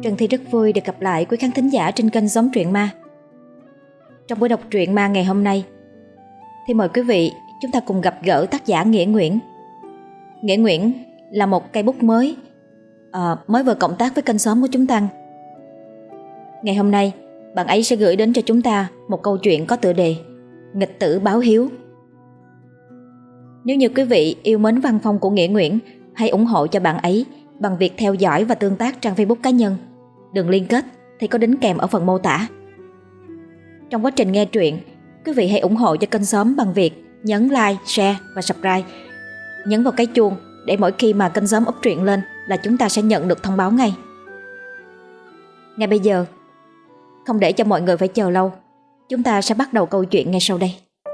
Trần Thi rất vui được gặp lại quý khán thính giả trên kênh Sống Truyện Ma. Trong buổi đọc truyện ma ngày hôm nay thì mời quý vị chúng ta cùng gặp gỡ tác giả Nghĩa Nguyễn. Nghĩa Nguyễn là một cây bút mới vừa cộng tác với kênh Xóm của chúng ta. Ngày hôm nay bạn ấy sẽ gửi đến cho chúng ta một câu chuyện có tựa đề Nghịch tử báo hiếu. Nếu như quý vị yêu mến văn phong của Nghĩa Nguyễn, hãy ủng hộ cho bạn ấy bằng việc theo dõi và tương tác trang Facebook cá nhân. Đường liên kết thì có đính kèm ở phần mô tả. Trong quá trình nghe truyện, quý vị hãy ủng hộ cho kênh Xóm bằng việc nhấn like, share và subscribe. Nhấn vào cái chuông để mỗi khi mà kênh Xóm up truyện lên là chúng ta sẽ nhận được thông báo ngay. Ngay bây giờ, không để cho mọi người phải chờ lâu, chúng ta sẽ bắt đầu câu chuyện ngay sau đây.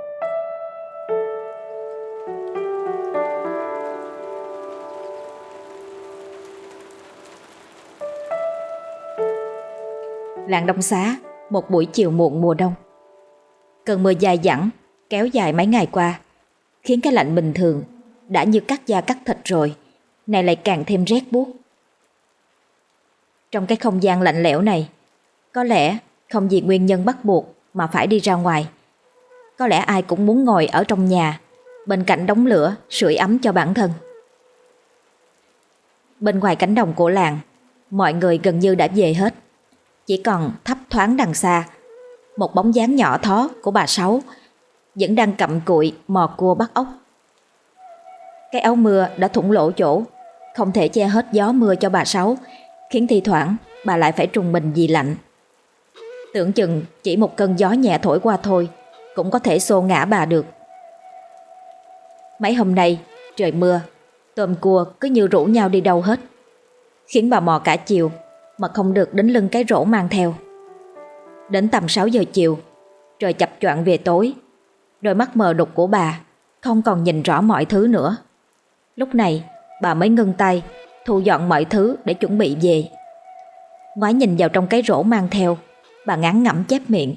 Làng Đông Xá, một buổi chiều muộn mùa đông. Cơn mưa dài dẳng kéo dài mấy ngày qua, khiến cái lạnh bình thường đã như cắt da cắt thịt rồi, này lại càng thêm rét buốt. Trong cái không gian lạnh lẽo này, có lẽ không vì nguyên nhân bắt buộc mà phải đi ra ngoài. Có lẽ ai cũng muốn ngồi ở trong nhà, bên cạnh đống lửa sưởi ấm cho bản thân. Bên ngoài cánh đồng của làng, mọi người gần như đã về hết. Chỉ còn thấp thoáng đằng xa, một bóng dáng nhỏ thó của bà Sáu vẫn đang cặm cụi mò cua bắt ốc. Cái áo mưa đã thủng lỗ chỗ, không thể che hết gió mưa cho bà Sáu, khiến thi thoảng bà lại phải trùng mình vì lạnh. Tưởng chừng chỉ một cơn gió nhẹ thổi qua thôi cũng có thể xô ngã bà được. Mấy hôm nay trời mưa, tôm cua cứ như rủ nhau đi đâu hết, khiến bà mò cả chiều mà không được đến lưng cái rổ mang theo. Đến tầm 6 giờ chiều, trời chập choạng về tối, đôi mắt mờ đục của bà không còn nhìn rõ mọi thứ nữa. Lúc này bà mới ngưng tay, thu dọn mọi thứ để chuẩn bị về. Ngoái nhìn vào trong cái rổ mang theo, bà ngán ngẩm chép miệng.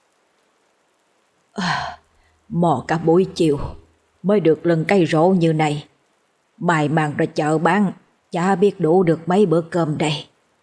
Mò cả buổi chiều mới được lưng cây rổ như này, mai mang ra chợ bán chả biết đủ được mấy bữa cơm đây.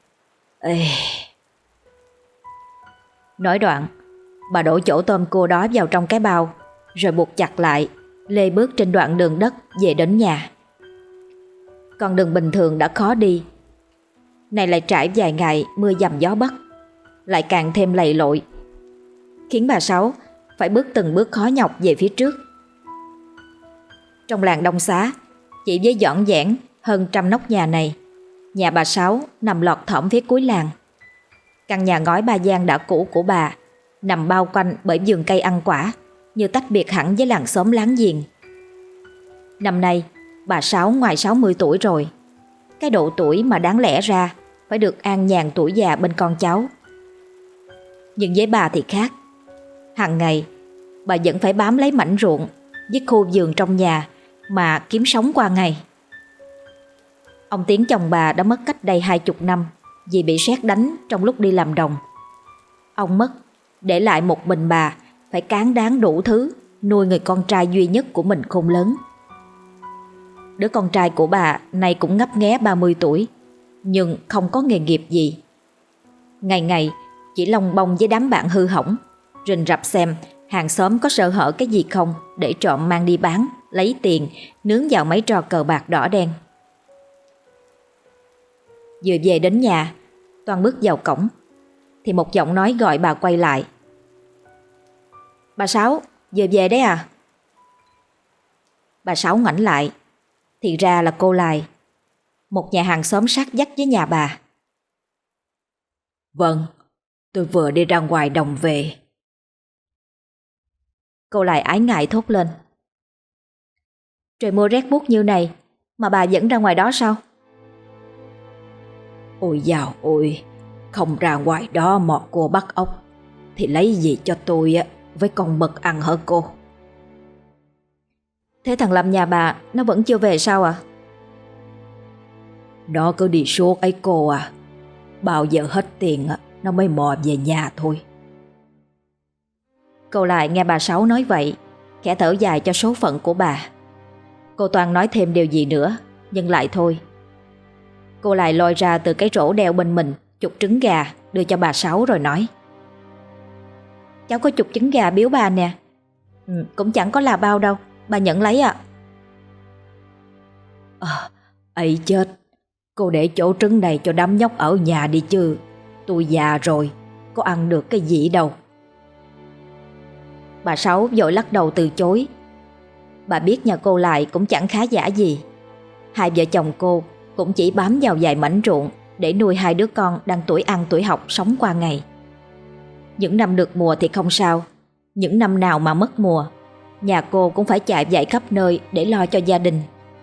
Nói đoạn, bà đổ chỗ tôm cua đó vào trong cái bao, rồi buộc chặt lại, lê bước trên đoạn đường đất về đến nhà. Con đường bình thường đã khó đi, này lại trải vài ngày mưa dầm gió bất, lại càng thêm lầy lội, khiến bà Sáu phải bước từng bước khó nhọc về phía trước. Trong làng Đông Xá, chỉ với dọn dẽn hơn 100 nóc nhà này, nhà bà Sáu nằm lọt thỏm phía cuối làng. Căn nhà ngói ba gian đã cũ của bà nằm bao quanh bởi vườn cây ăn quả, như tách biệt hẳn với làng xóm láng giềng. Năm nay bà Sáu ngoài 60 tuổi rồi, cái độ tuổi mà đáng lẽ ra phải được an nhàn tuổi già bên con cháu. Nhưng với bà thì khác. Hàng ngày bà vẫn phải bám lấy mảnh ruộng với khu vườn trong nhà mà kiếm sống qua ngày. Ông Tiến chồng bà đã mất cách đây 20 năm vì bị sét đánh trong lúc đi làm đồng. Ông mất, để lại một mình bà phải cán đáng đủ thứ nuôi người con trai duy nhất của mình khôn lớn. Đứa con trai của bà nay cũng ngấp nghé 30 tuổi, nhưng không có nghề nghiệp gì. Ngày ngày chỉ lông bông với đám bạn hư hỏng, rình rập xem hàng xóm có sơ hở cái gì không để trộm mang đi bán, lấy tiền, nướng vào mấy trò cờ bạc đỏ đen. Vừa về đến nhà, Toan bước vào cổng thì một giọng nói gọi bà quay lại. Bà Sáu, vừa về đấy à? Bà Sáu ngoảnh lại, thì ra là cô Lài, một nhà hàng xóm sát vách với nhà bà. Vâng, tôi vừa đi ra ngoài đồng về. Cô Lài ái ngại thốt lên. Trời mưa rét buốt như này mà bà vẫn ra ngoài đó sao? Ôi dào ôi, không ra ngoài đó mò cua bắt ốc thì lấy gì cho tôi với con mực ăn hả cô? Thế thằng Lâm nhà bà nó vẫn chưa về sao ạ? Nó cứ đi suốt ấy cô à. Bao giờ hết tiền nó mới mò về nhà thôi. Cô lại nghe bà Sáu nói vậy, khẽ thở dài cho số phận của bà. Cô Toàn nói thêm điều gì nữa, nhưng lại thôi. Cô lại lôi ra từ cái rổ đeo bên mình chục trứng gà đưa cho bà Sáu rồi nói: cháu có chục trứng gà biếu bà nè. Cũng chẳng có là bao đâu, bà nhận lấy ạ. Ây chết, cô để chỗ trứng này cho đám nhóc ở nhà đi chứ. Tôi già rồi, có ăn được cái gì đâu. Bà Sáu vội lắc đầu từ chối. Bà biết nhà cô Lại cũng chẳng khá giả gì. Hai vợ chồng cô cũng chỉ bám vào vài mảnh ruộng để nuôi hai đứa con đang tuổi ăn tuổi học sống qua ngày. Những năm được mùa thì không sao, những năm nào mà mất mùa, nhà cô cũng phải chạy vạy khắp nơi để lo cho gia đình.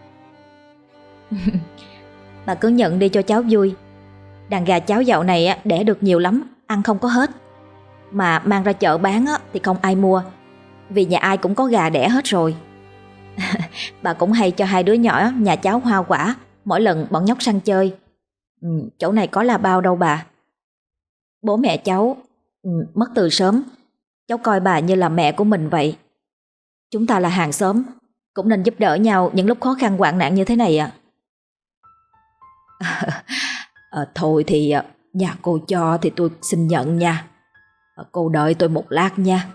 Bà cứ nhận đi cho cháu vui. Đàn gà cháu dạo này đẻ được nhiều lắm, ăn không có hết. Mà mang ra chợ bán thì không ai mua, vì nhà ai cũng có gà đẻ hết rồi. Bà cũng hay cho hai đứa nhỏ nhà cháu hoa quả mỗi lần bọn nhóc sang chơi. Chỗ này có là bao đâu bà. Bố mẹ cháu mất từ sớm. Cháu coi bà như là mẹ của mình vậy. Chúng ta là hàng xóm, cũng nên giúp đỡ nhau những lúc khó khăn hoạn nạn như thế này ạ. Thôi thì nhà cô cho thì tôi xin nhận nha. Cô đợi tôi một lát nha.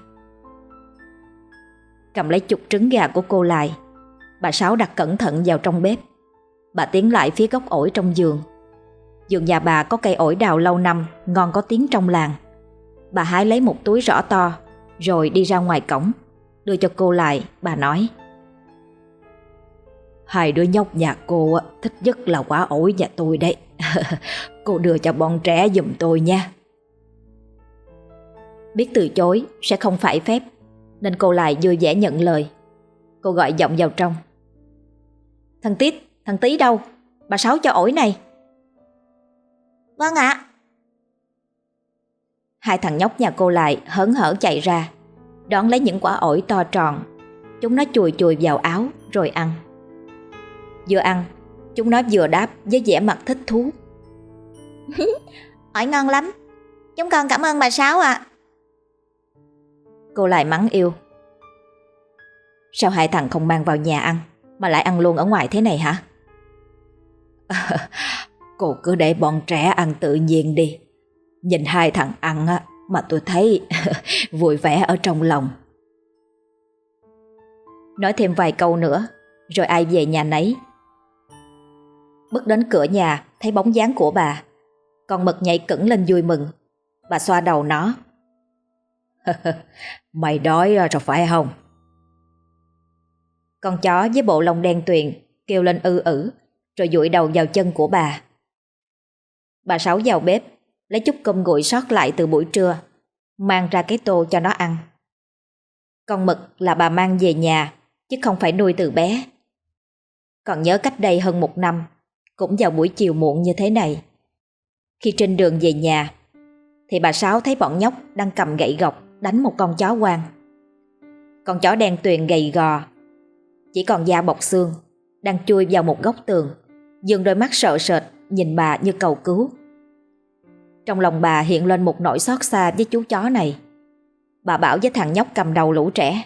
Cầm lấy chục trứng gà của cô Lại, bà Sáu đặt cẩn thận vào trong bếp. Bà tiến lại phía góc ổi trong vườn. Vườn nhà bà có cây ổi đào lâu năm, ngon có tiếng trong làng. Bà hái lấy một túi rõ to, rồi đi ra ngoài cổng, đưa cho cô Lại. Bà nói: hai đứa nhóc nhà cô thích nhất là quả ổi nhà tôi đấy. Cô đưa cho bọn trẻ giùm tôi nha. Biết từ chối sẽ không phải phép, nên cô Lại vui vẻ nhận lời. Cô gọi giọng vào trong: thằng Tí đâu? Bà Sáu cho ổi này. Vâng ạ. Hai thằng nhóc nhà cô Lại hớn hở chạy ra, đón lấy những quả ổi to tròn. Chúng nó chùi chùi vào áo rồi ăn. Vừa ăn, chúng nó vừa đáp với vẻ mặt thích thú: ổi ngon lắm, chúng con cảm ơn bà Sáu ạ. Cô Lại mắng yêu: sao hai thằng không mang vào nhà ăn mà lại ăn luôn ở ngoài thế này hả? Cô cứ để bọn trẻ ăn tự nhiên đi. Nhìn hai thằng ăn mà tôi thấy vui vẻ ở trong lòng. Nói thêm vài câu nữa rồi ai về nhà nấy. Bước đến cửa nhà thấy bóng dáng của bà. Con mực nhảy cẫng lên vui mừng. Bà xoa đầu nó: mày đói rồi phải không? Con chó với bộ lông đen tuyền kêu lên rồi dụi đầu vào chân của bà. Bà Sáu vào bếp lấy chút cơm nguội sót lại từ buổi trưa, mang ra cái tô cho nó ăn. Con mực là bà mang về nhà chứ không phải nuôi từ bé. Còn nhớ cách đây hơn 1 năm, cũng vào buổi chiều muộn như thế này, khi trên đường về nhà thì bà Sáu thấy bọn nhóc đang cầm gậy gộc đánh một con chó hoang. Con chó đen tuyền gầy gò, chỉ còn da bọc xương, đang chui vào một góc tường, giương đôi mắt sợ sệt nhìn bà như cầu cứu. Trong lòng bà hiện lên một nỗi xót xa với chú chó này. Bà bảo với thằng nhóc cầm đầu lũ trẻ: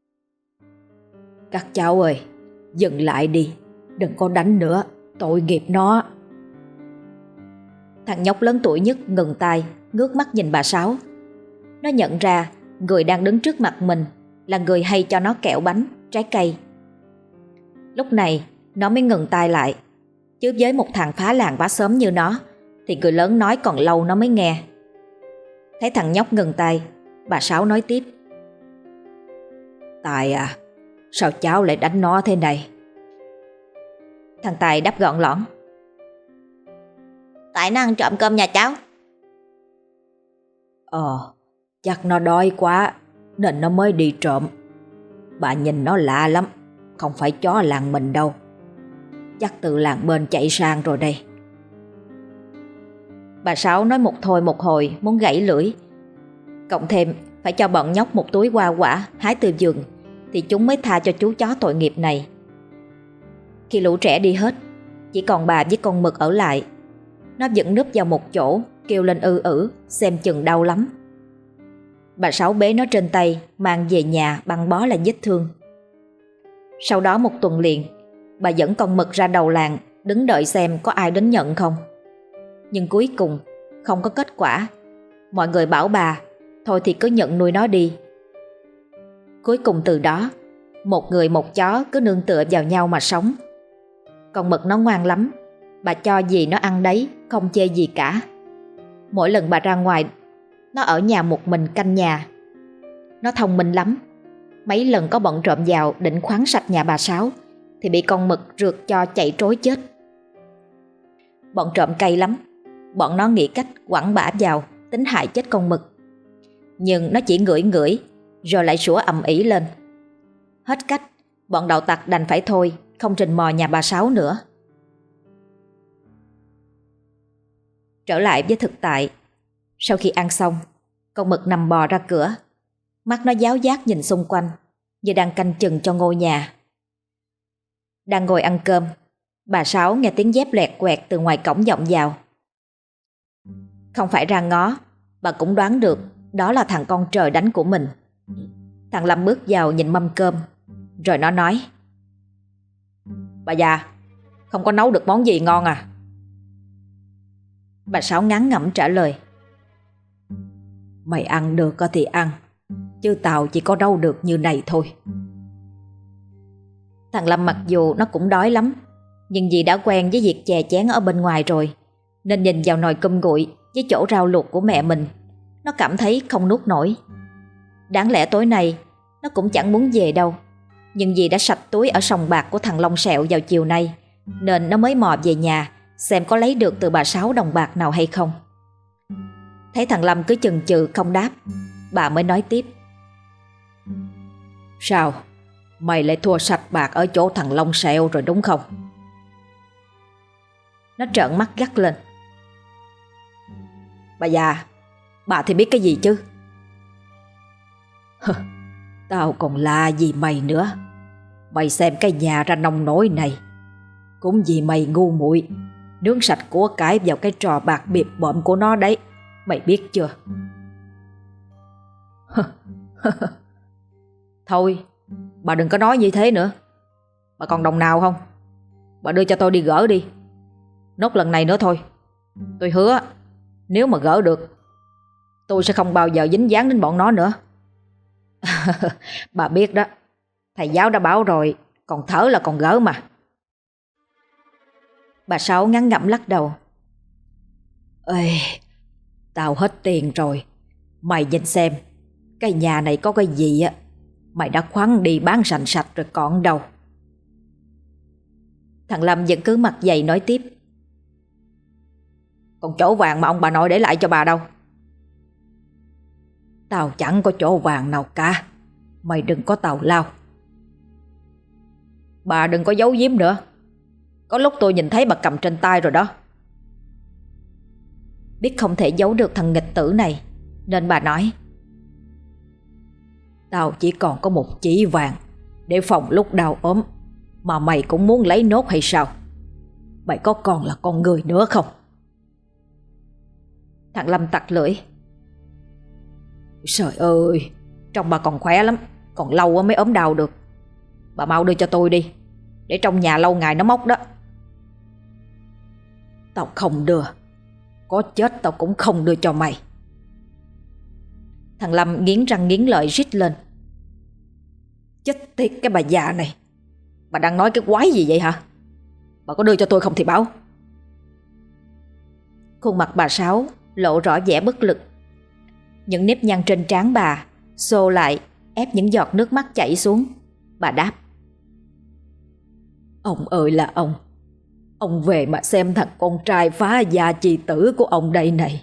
các cháu ơi, dừng lại đi, đừng có đánh nữa, tội nghiệp nó. Thằng nhóc lớn tuổi nhất ngừng tay, ngước mắt nhìn bà Sáu. Nó nhận ra người đang đứng trước mặt mình là người hay cho nó kẹo bánh, trái cây. Lúc này nó mới ngừng tay lại, chứ với một thằng phá làng phá xóm như nó thì người lớn nói còn lâu nó mới nghe. Thấy thằng nhóc ngừng tay, bà Sáu nói tiếp: Tài à, sao cháu lại đánh nó thế này? Thằng Tài đáp gọn lõn: tại nó ăn trộm cơm nhà cháu. Chắc nó đói quá nên nó mới đi trộm. Bà nhìn nó lạ lắm, không phải chó làng mình đâu. Chắc từ làng bên chạy sang rồi đây. Bà Sáu nói một thôi một hồi muốn gãy lưỡi. Cộng thêm phải cho bọn nhóc một túi hoa quả hái từ vườn thì chúng mới tha cho chú chó tội nghiệp này. Khi lũ trẻ đi hết, chỉ còn bà với con mực ở lại. Nó vẫn núp vào một chỗ, kêu lên xem chừng đau lắm. Bà Sáu bế nó trên tay, mang về nhà băng bó là vết thương. Sau đó 1 tuần liền, bà dẫn con mực ra đầu làng, đứng đợi xem có ai đến nhận không. Nhưng cuối cùng không có kết quả. Mọi người bảo bà thôi thì cứ nhận nuôi nó đi. Cuối cùng từ đó, một người một chó cứ nương tựa vào nhau mà sống. Con mực nó ngoan lắm, bà cho gì nó ăn đấy, không chê gì cả. Mỗi lần bà ra ngoài, nó ở nhà một mình canh nhà. Nó thông minh lắm. Mấy lần có bọn trộm vào định khoáng sạch nhà bà Sáu thì bị con mực rượt cho chạy trối chết. Bọn trộm cay lắm. Bọn nó nghĩ cách quẳng bả vào, tính hại chết con mực. Nhưng nó chỉ ngửi ngửi rồi lại sủa ầm ĩ lên. Hết cách, bọn đạo tặc đành phải thôi, không rình mò nhà bà Sáu nữa. Trở lại với thực tại, sau khi ăn xong, con mực nằm bò ra cửa. Mắt nó giáo giác nhìn xung quanh, như đang canh chừng cho ngôi nhà. Đang ngồi ăn cơm, bà Sáu nghe tiếng dép loẹt quẹt từ ngoài cổng vọng vào. Không phải ra ngó, bà cũng đoán được đó là thằng con trời đánh của mình. Thằng Lâm bước vào nhìn mâm cơm, rồi nó nói: "Bà già, không có nấu được món gì ngon à?" Bà Sáu ngán ngẩm trả lời: "Mày ăn được thì ăn, chứ tao chỉ có nấu được như này thôi." Thằng Lâm mặc dù nó cũng đói lắm, nhưng vì đã quen với việc chè chén ở bên ngoài rồi, nên nhìn vào nồi cơm nguội với chỗ rau luộc của mẹ mình, nó cảm thấy không nuốt nổi. Đáng lẽ tối nay nó cũng chẳng muốn về đâu, nhưng vì đã sạch túi ở sòng bạc của thằng Long Sẹo vào chiều nay, nên nó mới mò về nhà xem có lấy được từ bà Sáu đồng bạc nào hay không. Thấy thằng Lâm cứ chần chừ không đáp, bà mới nói tiếp: "Sao? Mày lại thua sạch bạc ở chỗ thằng Long Sẹo rồi đúng không?" Nó trợn mắt gắt lên: "Bà già, bà thì biết cái gì chứ?" "Tao còn la gì mày nữa. Mày xem cái nhà ra nông nổi này, cũng vì mày ngu muội nướng sạch của cải vào cái trò bạc bịp bợm của nó đấy. Mày biết chưa?" "Thôi, bà đừng có nói như thế nữa. Bà còn đồng nào không? Bà đưa cho tôi đi gỡ đi. Nốt lần này nữa thôi. Tôi hứa, nếu mà gỡ được, tôi sẽ không bao giờ dính dáng đến bọn nó nữa." "Bà biết đó, thầy giáo đã bảo rồi, còn thở là còn gỡ mà." Bà Sáu ngán ngẩm lắc đầu: "Ê, tao hết tiền rồi. Mày nhìn xem, cái nhà này có cái gì á, mày đã khoắn đi bán sành sạch rồi còn đâu." Thằng Lâm vẫn cứ mặt dày nói tiếp: "Còn chỗ vàng mà ông bà nội để lại cho bà đâu?" "Tao chẳng có chỗ vàng nào cả. Mày đừng có tào lao." "Bà đừng có giấu giếm nữa. Có lúc tôi nhìn thấy bà cầm trên tay rồi đó." Biết không thể giấu được thằng nghịch tử này, nên bà nói: "Tao chỉ còn có một chỉ vàng để phòng lúc đau ốm, mà mày cũng muốn lấy nốt hay sao? Mày có còn là con người nữa không?" Thằng Lâm tặc lưỡi: "Trời ơi, trông bà còn khỏe lắm, còn lâu mới ốm đau được. Bà mau đưa cho tôi đi, để trong nhà lâu ngày nó mốc đó." "Tao không đưa. Có chết tao cũng không đưa cho mày." Thằng Lâm nghiến răng nghiến lợi rít lên: "Chết tiệt cái bà già này. Bà đang nói cái quái gì vậy hả? Bà có đưa cho tôi không thì báo." Khuôn mặt bà Sáu lộ rõ vẻ bất lực. Những nếp nhăn trên trán bà xô lại, ép những giọt nước mắt chảy xuống. Bà đáp: "Ông ơi là ông về mà xem thằng con trai phá gia chi tử của ông đây này."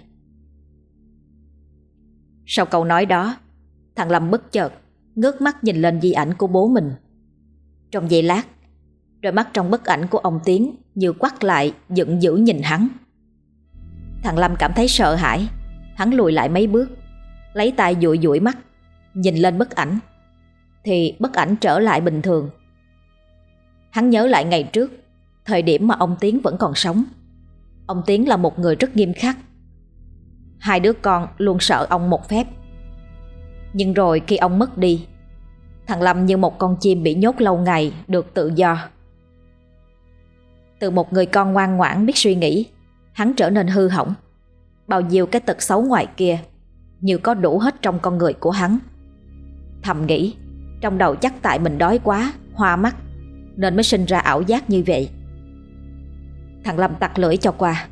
Sau câu nói đó, thằng Lâm bất chợt ngước mắt nhìn lên di ảnh của bố mình. Trong giây lát, đôi mắt trong bức ảnh của ông Tiến như quắt lại, giận dữ nhìn hắn. Thằng Lâm cảm thấy sợ hãi. Hắn lùi lại mấy bước, lấy tay dụi dụi mắt, nhìn lên bức ảnh. Thì bức ảnh trở lại bình thường. Hắn nhớ lại ngày trước, thời điểm mà ông Tiến vẫn còn sống. Ông Tiến là một người rất nghiêm khắc. Hai đứa con luôn sợ ông một phép. Nhưng rồi khi ông mất đi, thằng Lâm như một con chim bị nhốt lâu ngày được tự do. Từ một người con ngoan ngoãn biết suy nghĩ, hắn trở nên hư hỏng. bao nhiêu cái tật xấu ngoài kia như có đủ hết trong con người của hắn. Thầm nghĩ trong đầu chắc tại mình đói quá, hoa mắt nên mới sinh ra ảo giác như vậy. Thằng Lâm tặc lưỡi cho qua.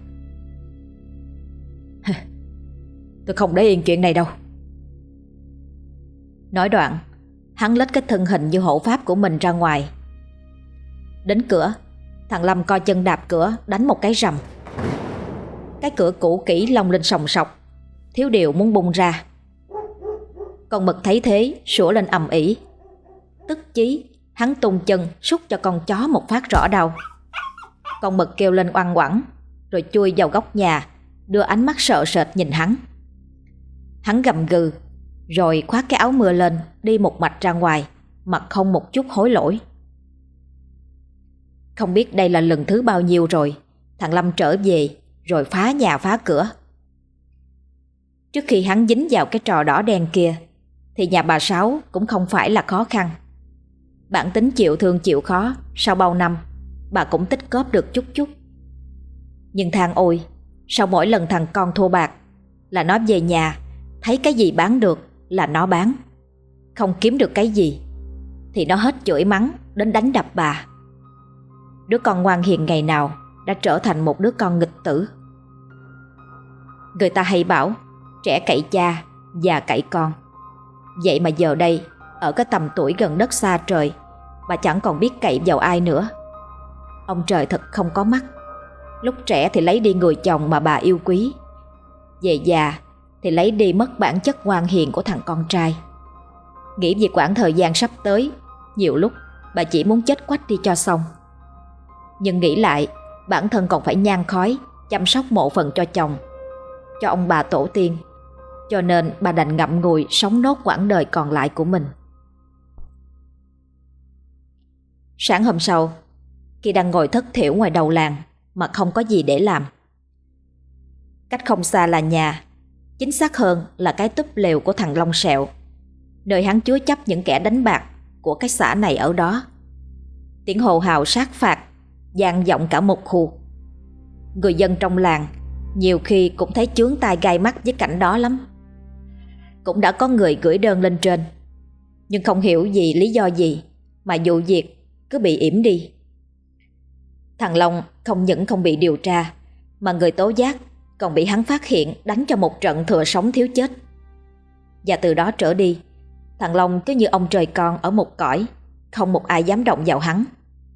Tôi không để yên chuyện này đâu. Nói đoạn, hắn lết cái thân hình như hộ pháp của mình ra ngoài. Đến cửa, thằng Lâm co chân đạp cửa, đánh một cái rầm. Cái cửa cũ kỹ lông lên sòng sọc, thiếu điều muốn bung ra. Con mực thấy thế sủa lên ầm ĩ. Tức chí, hắn tung chân sút cho con chó một phát rõ đau. Con mực kêu lên oang oãng, rồi chui vào góc nhà, đưa ánh mắt sợ sệt nhìn hắn. Hắn gầm gừ, rồi khoác cái áo mưa lên, đi một mạch ra ngoài, mặt không một chút hối lỗi. Không biết đây là lần thứ bao nhiêu rồi, thằng Lâm trở về rồi phá nhà phá cửa. Trước khi hắn dính vào cái trò đỏ đen kia thì nhà bà Sáu cũng không phải là khó khăn. Bản tính chịu thương chịu khó, sau bao năm bà cũng tích góp được chút chút. Nhưng than ôi, sau mỗi lần thằng con thua bạc là nó về nhà, thấy cái gì bán được là nó bán. Không kiếm được cái gì thì nó hết chửi mắng đến đánh đập bà. Đứa con ngoan hiền ngày nào đã trở thành một đứa con nghịch tử. Người ta hay bảo trẻ cậy cha, già cậy con. Vậy mà giờ đây, ở cái tầm tuổi gần đất xa trời, bà chẳng còn biết cậy vào ai nữa. Ông trời thật không có mắt. Lúc trẻ thì lấy đi người chồng mà bà yêu quý, về già thì lấy đi mất bản chất ngoan hiền của thằng con trai. Nghĩ về quãng thời gian sắp tới, nhiều lúc bà chỉ muốn chết quách đi cho xong. Nhưng nghĩ lại, bản thân còn phải nhang khói chăm sóc mộ phần cho chồng, cho ông bà tổ tiên, cho nên bà đành ngậm ngùi sống nốt quãng đời còn lại của mình. Sáng hôm sau, khi đang ngồi thất thểu ngoài đầu làng mà không có gì để làm, cách không xa là nhà, chính xác hơn là cái túp lều của thằng Long Sẹo, nơi hắn chứa chấp những kẻ đánh bạc của cái xã này ở đó. Tiếng hò hào sát phạt vang vọng cả một khu. Người dân trong làng nhiều khi cũng thấy chướng tai gai mắt với cảnh đó lắm. Cũng đã có người gửi đơn lên trên, nhưng không hiểu vì lý do gì mà vụ việc cứ bị ỉm đi. Thằng Long không những không bị điều tra, mà người tố giác còn bị hắn phát hiện đánh cho một trận thừa sống thiếu chết. Và từ đó trở đi, thằng Long cứ như ông trời con ở một cõi, không một ai dám động vào hắn.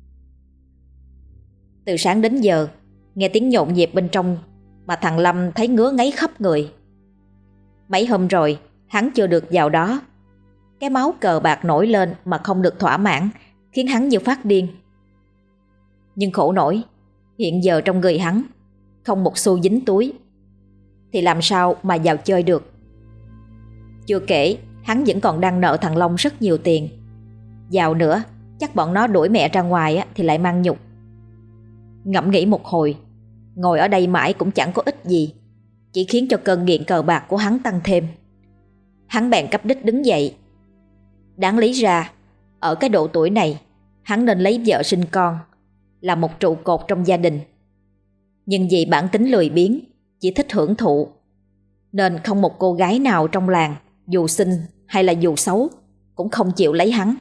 Từ sáng đến giờ, nghe tiếng nhộn nhịp bên trong mà thằng Lâm thấy ngứa ngáy khắp người. Mấy hôm rồi hắn chưa được vào đó. Cái máu cờ bạc nổi lên mà không được thỏa mãn, khiến hắn như phát điên. Nhưng khổ nổi, hiện giờ trong người hắn không một xu dính túi, thì làm sao mà vào chơi được. Chưa kể hắn vẫn còn đang nợ thằng Long rất nhiều tiền. Vào nữa chắc bọn nó đuổi mẹ ra ngoài thì lại mang nhục. Ngẫm nghĩ một hồi, ngồi ở đây mãi cũng chẳng có ích gì, chỉ khiến cho cơn nghiện cờ bạc của hắn tăng thêm. Hắn bèn cắp đích đứng dậy. Đáng lý ra ở cái độ tuổi này, hắn nên lấy vợ sinh con, là một trụ cột trong gia đình. Nhưng vì bản tính lười biếng, chỉ thích hưởng thụ, nên không một cô gái nào trong làng, dù xinh hay là dù xấu, cũng không chịu lấy hắn.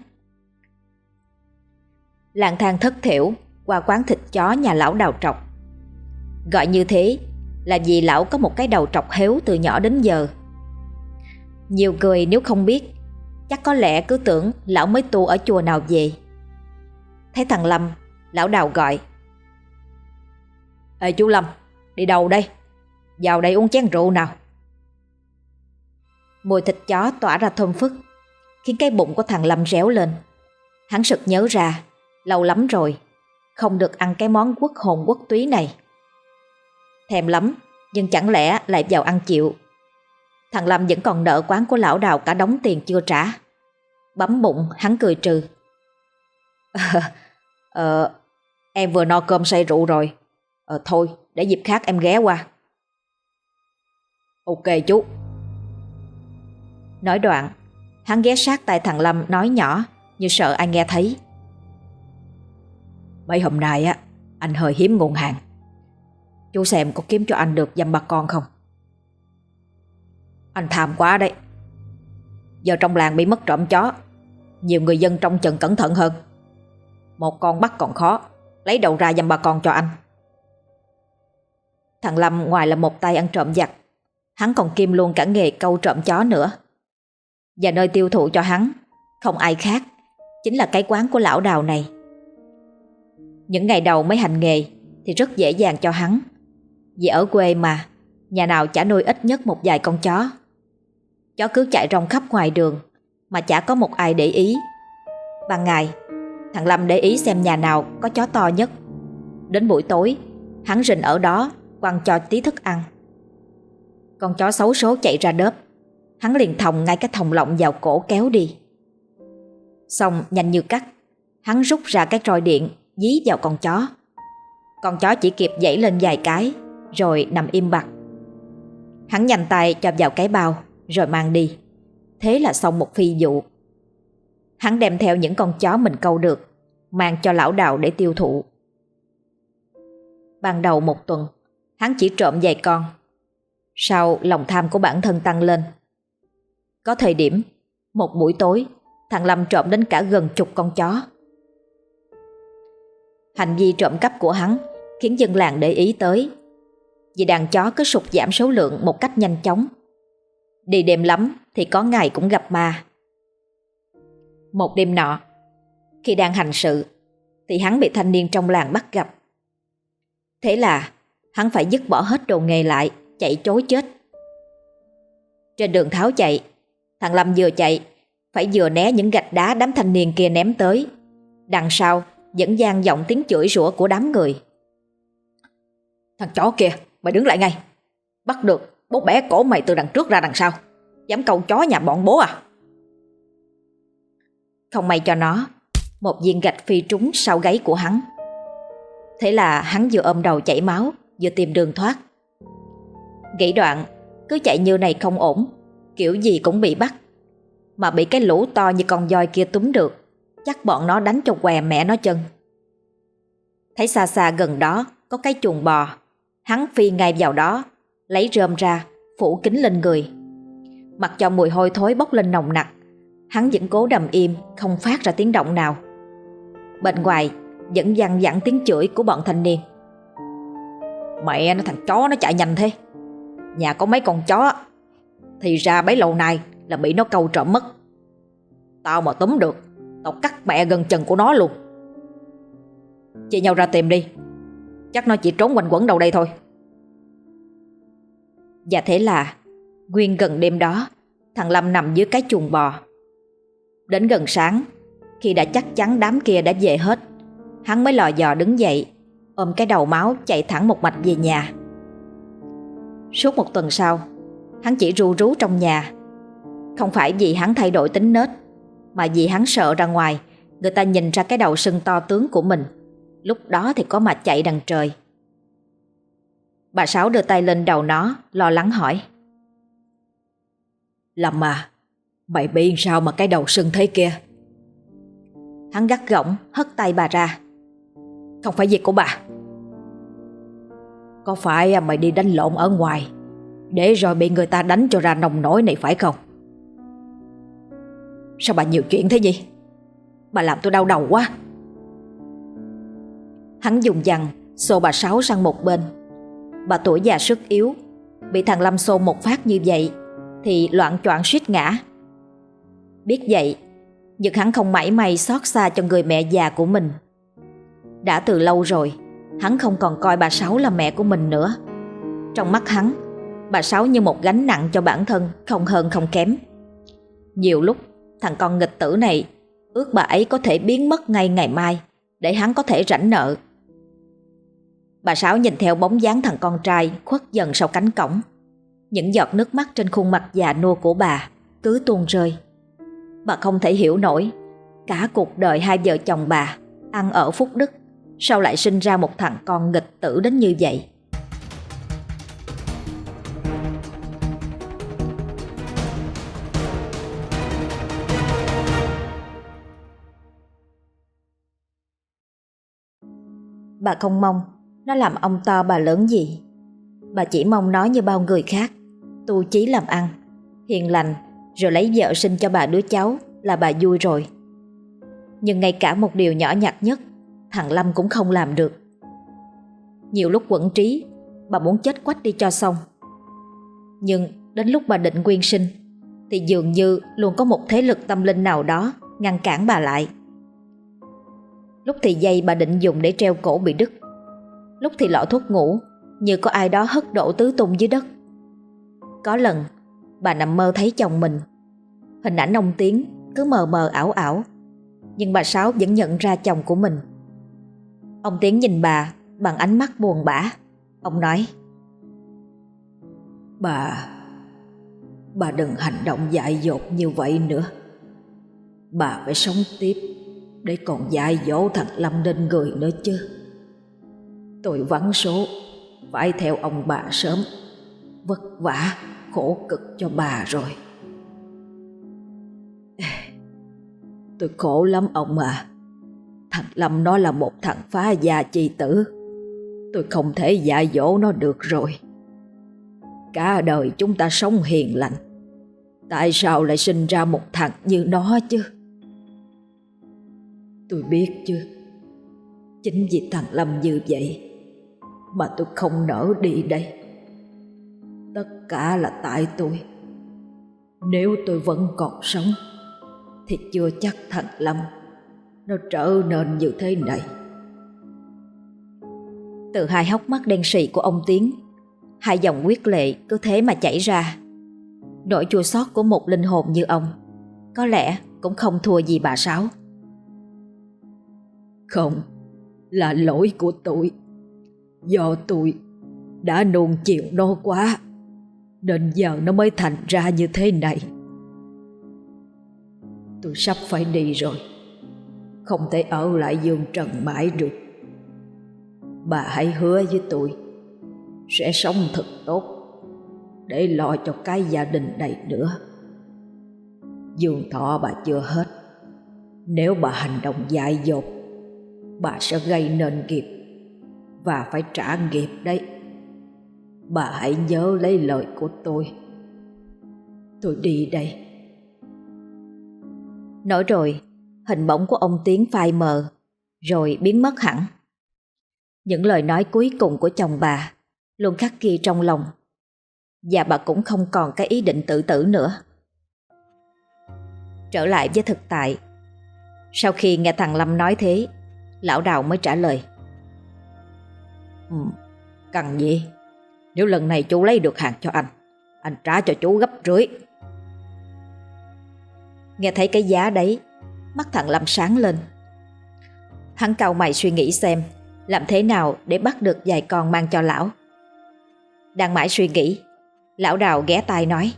Lang thang thất thểu qua quán thịt chó nhà lão Đào Trọc. Gọi như thế là vì lão có một cái đầu trọc héo từ nhỏ đến giờ. Nhiều người nếu không biết, chắc có lẽ cứ tưởng lão mới tu ở chùa nào về. Thấy thằng Lâm, lão Đào gọi: Ê chú Lâm, đi đâu đây? Vào đây uống chén rượu nào. Mùi thịt chó tỏa ra thơm phức, khiến cái bụng của thằng Lâm réo lên. Hắn sực nhớ ra, lâu lắm rồi không được ăn cái món quốc hồn quốc túy này. Thèm lắm, nhưng chẳng lẽ lại vào ăn chịu. Thằng Lâm vẫn còn nợ quán của lão Đào cả đống tiền chưa trả. Bấm bụng hắn cười trừ: Em vừa no cơm say rượu rồi. Thôi để dịp khác em ghé qua. Ok chú. Nói đoạn, hắn ghé sát tai thằng Lâm nói nhỏ như sợ ai nghe thấy: Mấy hôm nay anh hơi hiếm nguồn hàng. Chú xem có kiếm cho anh được dăm ba con không? Anh tham quá đấy. Giờ trong làng bị mất trộm chó, nhiều người dân trông chừng cẩn thận hơn. Một con bắt còn khó, lấy đầu ra dăm ba con cho anh. Thằng Lâm ngoài là một tay ăn trộm vặt, hắn còn kiêm luôn cả nghề câu trộm chó nữa. Và nơi tiêu thụ cho hắn không ai khác, chính là cái quán của lão Đào này. Những ngày đầu mới hành nghề thì rất dễ dàng cho hắn, vì ở quê mà, nhà nào chả nuôi ít nhất một vài con chó. Chó cứ chạy rong khắp ngoài đường mà chả có một ai để ý. Ban ngày, thằng Lâm để ý xem nhà nào có chó to nhất. Đến buổi tối, hắn rình ở đó quăng cho tí thức ăn. Con chó xấu số chạy ra đớp, hắn liền thòng ngay cái thòng lọng vào cổ kéo đi. Xong nhanh như cắt, hắn rút ra cái roi điện dí vào con chó. Con chó chỉ kịp giãy lên vài cái rồi nằm im bặt. Hắn nhanh tay cho vào cái bao rồi mang đi. Thế là xong một phi vụ. Hắn đem theo những con chó mình câu được, mang cho lão Đào để tiêu thụ. Ban đầu một tuần, hắn chỉ trộm vài con. Sau lòng tham của bản thân tăng lên. Có thời điểm, một buổi tối, thằng Lâm trộm đến cả gần chục con chó. Hành vi trộm cắp của hắn khiến dân làng để ý tới, vì đàn chó cứ sụt giảm số lượng một cách nhanh chóng. Đi đêm lắm thì có ngày cũng gặp ma. Một đêm nọ, khi đang hành sự thì hắn bị thanh niên trong làng bắt gặp. Thế là hắn phải dứt bỏ hết đồ nghề lại, chạy trối chết. Trên đường tháo chạy, thằng Lâm vừa chạy phải vừa né những gạch đá đám thanh niên kia ném tới. Đằng sau vẫn vang vọng tiếng chửi rủa của đám người. Thằng chó kia, mày đứng lại ngay. Bắt được, bố bẻ cổ mày từ đằng trước ra đằng sau. Dám câu chó nhà bọn bố à? Không may cho nó, một viên gạch phi trúng sau gáy của hắn. Thế là hắn vừa ôm đầu chảy máu, vừa tìm đường thoát. Nghĩ đoạn, cứ chạy như này không ổn, kiểu gì cũng bị bắt. Mà bị cái lũ to như con voi kia túm được, chắc bọn nó đánh cho què mẹ nó chân. Thấy xa xa gần đó có cái chuồng bò, hắn phi ngay vào đó, lấy rơm ra, phủ kín lên người. Mặc cho mùi hôi thối bốc lên nồng nặc, hắn vẫn cố đầm im, không phát ra tiếng động nào. Bên ngoài vẫn văng vẳng tiếng chửi của bọn thanh niên. Mẹ nó, thằng chó nó chạy nhanh thế. Nhà có mấy con chó, thì ra bấy lâu nay là bị nó câu trộm mất. Tao mà túm được, tao cắt mẹ gần chân của nó luôn. Chia nhau ra tìm đi, chắc nó chỉ trốn quanh quẩn đâu đây thôi. Và thế là nguyên gần đêm đó, thằng Lâm nằm dưới cái chuồng bò. Đến gần sáng, khi đã chắc chắn đám kia đã về hết, hắn mới lò dò đứng dậy, ôm cái đầu máu chạy thẳng một mạch về nhà. Suốt một tuần sau, hắn chỉ ru rú trong nhà. Không phải vì hắn thay đổi tính nết, mà vì hắn sợ ra ngoài người ta nhìn ra cái đầu sưng to tướng của mình. Lúc đó thì có mà chạy đằng trời. Bà Sáu đưa tay lên đầu nó, lo lắng hỏi. Lâm à, mày bị sao mà cái đầu sưng thế kia? Hắn gắt gỏng hất tay bà ra. Không phải việc của bà. Có phải mày đi đánh lộn ở ngoài, để rồi bị người ta đánh cho ra nông nổi này phải không? Sao bà nhiều chuyện thế nhỉ? Bà làm tôi đau đầu quá. Hắn dùng dằn xô bà Sáu sang một bên. Bà tuổi già sức yếu, bị thằng Lâm xô một phát như vậy thì loạng choạng suýt ngã. Biết vậy, nhưng hắn không mảy may xót xa cho người mẹ già của mình. Đã từ lâu rồi, hắn không còn coi bà Sáu là mẹ của mình nữa. Trong mắt hắn, bà Sáu như một gánh nặng cho bản thân, không hơn không kém. Nhiều lúc, thằng con nghịch tử này ước bà ấy có thể biến mất ngay ngày mai, để hắn có thể rảnh nợ. Bà Sáu nhìn theo bóng dáng thằng con trai khuất dần sau cánh cổng. Những giọt nước mắt trên khuôn mặt già nua của bà cứ tuôn rơi. Bà không thể hiểu nổi, cả cuộc đời hai vợ chồng bà ăn ở phúc đức, sao lại sinh ra một thằng con nghịch tử đến như vậy. Bà không mong nó làm ông to bà lớn gì. Bà chỉ mong nó như bao người khác, tu chí làm ăn, hiền lành, rồi lấy vợ sinh cho bà đứa cháu là bà vui rồi. Nhưng ngay cả một điều nhỏ nhặt nhất thằng Lâm cũng không làm được. Nhiều lúc quẫn trí, bà muốn chết quách đi cho xong. Nhưng đến lúc bà định quyên sinh thì dường như luôn có một thế lực tâm linh nào đó ngăn cản bà lại. Lúc thì dây bà định dùng để treo cổ bị đứt, lúc thì lọ thuốc ngủ như có ai đó hất đổ tứ tung dưới đất. Có lần bà nằm mơ thấy chồng mình. Hình ảnh ông Tiến cứ mờ mờ ảo ảo, nhưng bà Sáu vẫn nhận ra chồng của mình. Ông Tiến nhìn bà bằng ánh mắt buồn bã. Ông nói: Bà đừng hành động dại dột như vậy nữa. Bà phải sống tiếp để còn dạy dỗ thằng Lâm nên người nữa chứ. Tôi vắng số phải theo ông bà sớm, vất vả khổ cực cho bà rồi. Tôi khổ lắm ông à. Thằng Lâm nó là một thằng phá gia chi tử. Tôi không thể dạy dỗ nó được rồi. Cả đời chúng ta sống hiền lành, tại sao lại sinh ra một thằng như nó chứ? Tôi biết chứ. Chính vì thằng Lâm như vậy mà tôi không nỡ đi đây. Tất cả là tại tôi. Nếu tôi vẫn còn sống thì chưa chắc thằng Lâm nó trở nên như thế này. Từ hai hốc mắt đen sì của ông Tiến, hai dòng huyết lệ cứ thế mà chảy ra. Nỗi chua xót của một linh hồn như ông có lẽ cũng không thua gì bà Sáu. Không, là lỗi của tôi. Do tôi đã nuông chiều nó quá, nên giờ nó mới thành ra như thế này. Tôi sắp phải đi rồi, không thể ở lại Dương Trần mãi được. Bà hãy hứa với tôi sẽ sống thật tốt để lo cho cái gia đình này nữa. Dương thọ bà chưa hết. Nếu bà hành động dại dột, bà sẽ gây nên nghiệp và phải trả nghiệp đấy. Bà hãy nhớ lấy lời của tôi. Tôi đi đây. Nói rồi, hình bóng của ông Tiến phai mờ rồi biến mất hẳn. Những lời nói cuối cùng của chồng bà luôn khắc ghi trong lòng, và bà cũng không còn cái ý định tự tử nữa. Trở lại với thực tại, sau khi nghe thằng Lâm nói thế, lão Đào mới trả lời: Cần gì? Nếu lần này chú lấy được hàng cho anh trả cho chú gấp rưỡi. Nghe thấy cái giá đấy, mắt thằng Lâm sáng lên. Hắn cau mày suy nghĩ xem làm thế nào để bắt được vài con mang cho lão. Đang mãi suy nghĩ, lão Đào ghé tai nói: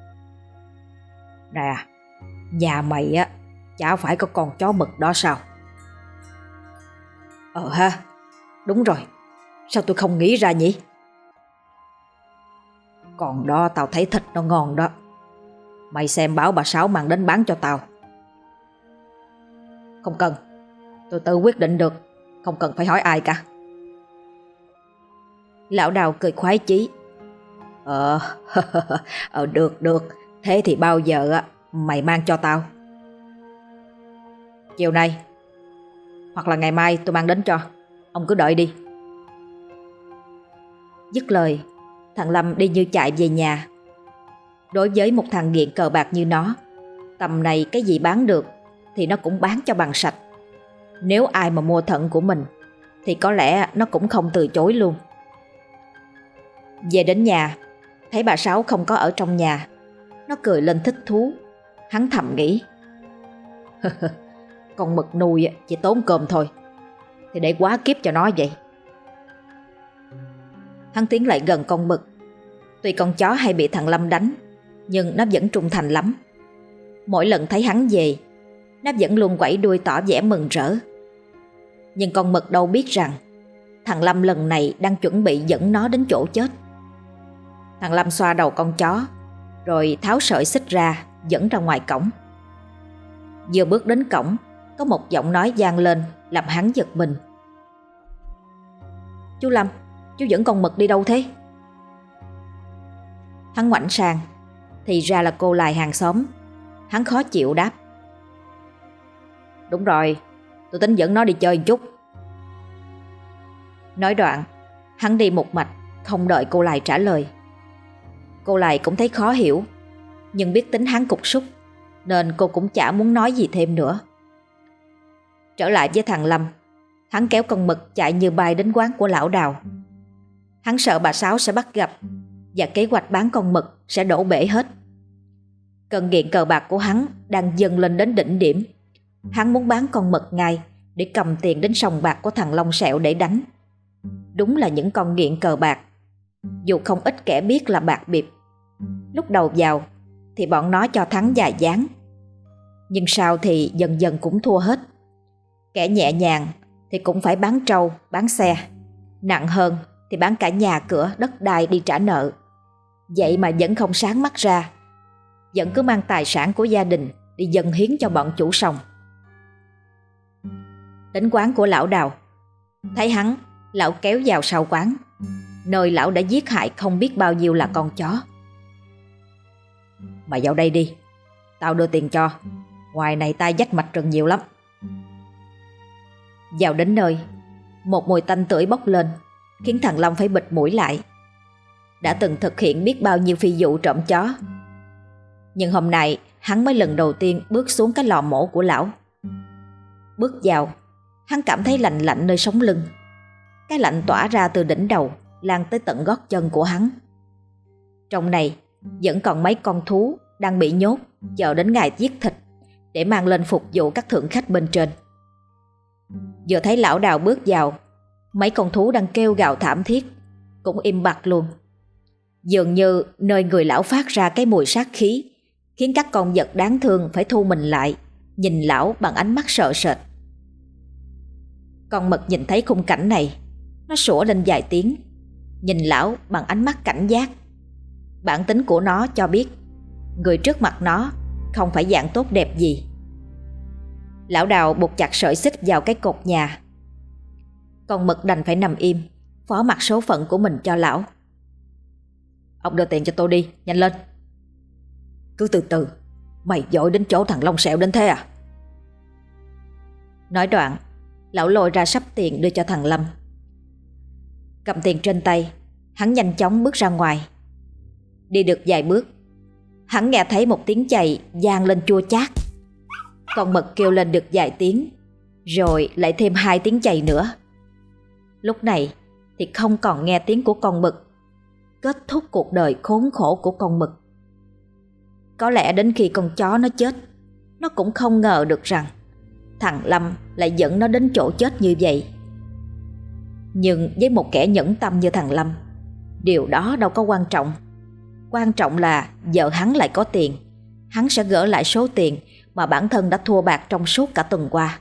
Nè, nhà mày á chả phải có con chó mực đó sao? Ha, đúng rồi. Sao tôi không nghĩ ra nhỉ? Còn đó tao thấy thịt nó ngon đó. Mày xem bảo bà Sáu mang đến bán cho tao. Không cần, tôi tự quyết định được, không cần phải hỏi ai cả. Lão Đào cười khoái chí: Được. Thế thì bao giờ mày mang cho tao? Chiều nay hoặc là ngày mai tôi mang đến cho. Ông cứ đợi đi. Dứt lời, thằng Lâm đi như chạy về nhà. Đối với một thằng nghiện cờ bạc như nó, tầm này cái gì bán được thì nó cũng bán cho bằng sạch. Nếu ai mà mua thận của mình thì có lẽ nó cũng không từ chối luôn. Về đến nhà, thấy bà Sáu không có ở trong nhà, nó cười lên thích thú. Hắn thầm nghĩ: Con mực nuôi chỉ tốn cơm thôi, thì để quá kiếp cho nó vậy. Hắn tiến lại gần con mực. Tuy con chó hay bị thằng Lâm đánh, nhưng nó vẫn trung thành lắm. Mỗi lần thấy hắn về, nó vẫn luôn quẩy đuôi tỏ vẻ mừng rỡ. Nhưng con mực đâu biết rằng thằng Lâm lần này đang chuẩn bị dẫn nó đến chỗ chết. Thằng Lâm xoa đầu con chó, rồi tháo sợi xích ra dẫn ra ngoài cổng. Vừa bước đến cổng, có một giọng nói vang lên làm hắn giật mình: "Chú Lâm, chú dẫn con mực đi đâu thế?" Hắn ngoảnh sang, thì ra là cô Lài hàng xóm. Hắn khó chịu đáp: Đúng rồi, tôi tính dẫn nó đi chơi một chút. Nói đoạn, hắn đi một mạch, không đợi cô Lài trả lời. Cô Lài cũng thấy khó hiểu, nhưng biết tính hắn cục súc nên cô cũng chả muốn nói gì thêm nữa. Trở lại với thằng Lâm, hắn kéo con Mực chạy như bay đến quán của lão Đào. Hắn sợ bà Sáu sẽ bắt gặp và kế hoạch bán con Mực sẽ đổ bể hết. Cơn nghiện cờ bạc của hắn đang dâng lên đến đỉnh điểm. Hắn muốn bán con Mực ngay để cầm tiền đến sòng bạc của thằng Long Sẹo để đánh. Đúng là những con nghiện cờ bạc, dù không ít kẻ biết là bạc bịp. Lúc đầu vào thì bọn nó cho thắng vài ván, nhưng sau thì dần dần cũng thua hết. Kẻ nhẹ nhàng thì cũng phải bán trâu, bán xe, nặng hơn thì bán cả nhà cửa, đất đai đi trả nợ. Vậy mà vẫn không sáng mắt ra, vẫn cứ mang tài sản của gia đình đi dâng hiến cho bọn chủ sòng. Đến quán của lão Đào, thấy hắn, lão kéo vào sau quán, nơi lão đã giết hại không biết bao nhiêu là con chó. Mày vào đây đi, tao đưa tiền cho. Ngoài này tai dách mạch rừng nhiều lắm. Vào đến nơi, một mùi tanh tưởi bốc lên, khiến thằng Long phải bịt mũi lại. Đã từng thực hiện biết bao nhiêu phi vụ trộm chó, nhưng hôm nay hắn mới lần đầu tiên bước xuống cái lò mổ của lão. Bước vào, hắn cảm thấy lạnh lạnh nơi sống lưng. Cái lạnh tỏa ra từ đỉnh đầu lan tới tận gót chân của hắn. Trong này vẫn còn mấy con thú đang bị nhốt, chờ đến ngày giết thịt để mang lên phục vụ các thượng khách bên trên. Vừa thấy lão Đào bước vào, mấy con thú đang kêu gào thảm thiết cũng im bặt luôn. Dường như nơi người lão phát ra cái mùi sát khí, khiến các con vật đáng thương phải thu mình lại, nhìn lão bằng ánh mắt sợ sệt. Con Mực nhìn thấy khung cảnh này, nó sủa lên vài tiếng, nhìn lão bằng ánh mắt cảnh giác. Bản tính của nó cho biết người trước mặt nó không phải dạng tốt đẹp gì. Lão Đào buộc chặt sợi xích vào cái cột nhà. Con Mực đành phải nằm im, phó mặc số phận của mình cho lão. Ông đưa tiền cho tôi đi, nhanh lên. Cứ từ từ, mày vội đến chỗ thằng Long Sẹo đến thế à? Nói đoạn, lão lôi ra sắp tiền đưa cho thằng Lâm. Cầm tiền trên tay, hắn nhanh chóng bước ra ngoài. Đi được vài bước, hắn nghe thấy một tiếng chày vang lên chua chát. Con Mực kêu lên được vài tiếng, rồi lại thêm 2 tiếng chày nữa. Lúc này thì không còn nghe tiếng của con Mực, kết thúc cuộc đời khốn khổ của con Mực. Có lẽ đến khi con chó nó chết, nó cũng không ngờ được rằng thằng Lâm lại dẫn nó đến chỗ chết như vậy. Nhưng với một kẻ nhẫn tâm như thằng Lâm, điều đó đâu có quan trọng. Quan trọng là giờ hắn lại có tiền, hắn sẽ gỡ lại số tiền mà bản thân đã thua bạc trong suốt cả tuần qua.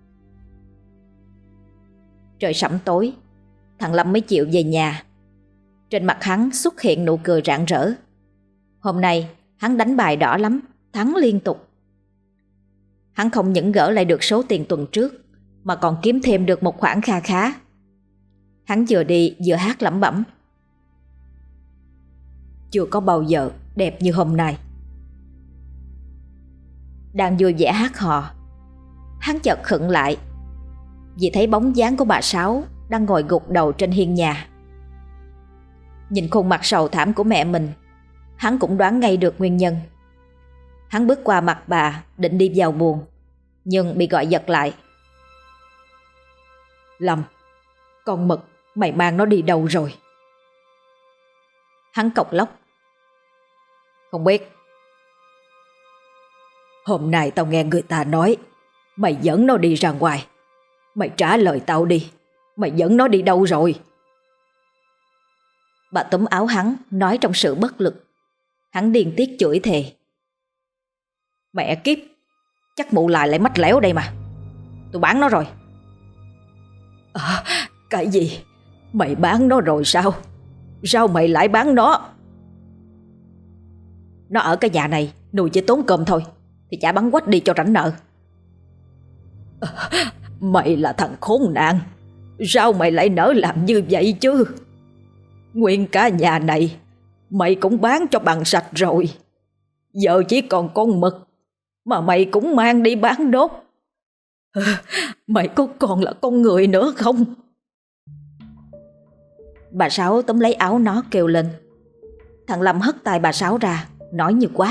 Trời sẩm tối, thằng Lâm mới chịu về nhà. Trên mặt hắn xuất hiện nụ cười rạng rỡ. Hôm nay hắn đánh bài đỏ lắm, thắng liên tục. Hắn không những gỡ lại được số tiền tuần trước, mà còn kiếm thêm được một khoản kha khá. Hắn vừa đi vừa hát lẩm bẩm: Chưa có bao giờ đẹp như hôm nay. Đang vui vẻ hát hò, hắn chợt khựng lại vì thấy bóng dáng của bà Sáu đang ngồi gục đầu trên hiên nhà. Nhìn khuôn mặt sầu thảm của mẹ mình, hắn cũng đoán ngay được nguyên nhân. Hắn bước qua mặt bà định đi vào buồng, nhưng bị gọi giật lại. Lâm, con Mực, mày mang nó đi đâu rồi? Hắn cộc lốc: Không biết. Hôm nay tao nghe người ta nói mày dẫn nó đi ra ngoài. Mày trả lời tao đi, mày dẫn nó đi đâu rồi? Bà túm áo hắn, nói trong sự bất lực. Hắn điên tiết chửi thề: Mẹ kiếp, chắc mụ lại mách léo đây mà. Tôi bán nó rồi. Cái gì? Mày bán nó rồi sao? Sao mày lại bán nó? Nó ở cái nhà này nuôi chỉ tốn cơm thôi, thì trả bắn quách đi cho rảnh nợ. Mày là thằng khốn nạn, sao mày lại nỡ làm như vậy chứ? Nguyên cả nhà này mày cũng bán cho bằng sạch rồi. Giờ chỉ còn con mực mà mày cũng mang đi bán đốt. Mày có còn là con người nữa không? Bà Sáu túm lấy áo nó kêu lên. Thằng Lâm hất tay bà Sáu ra, nói như quát: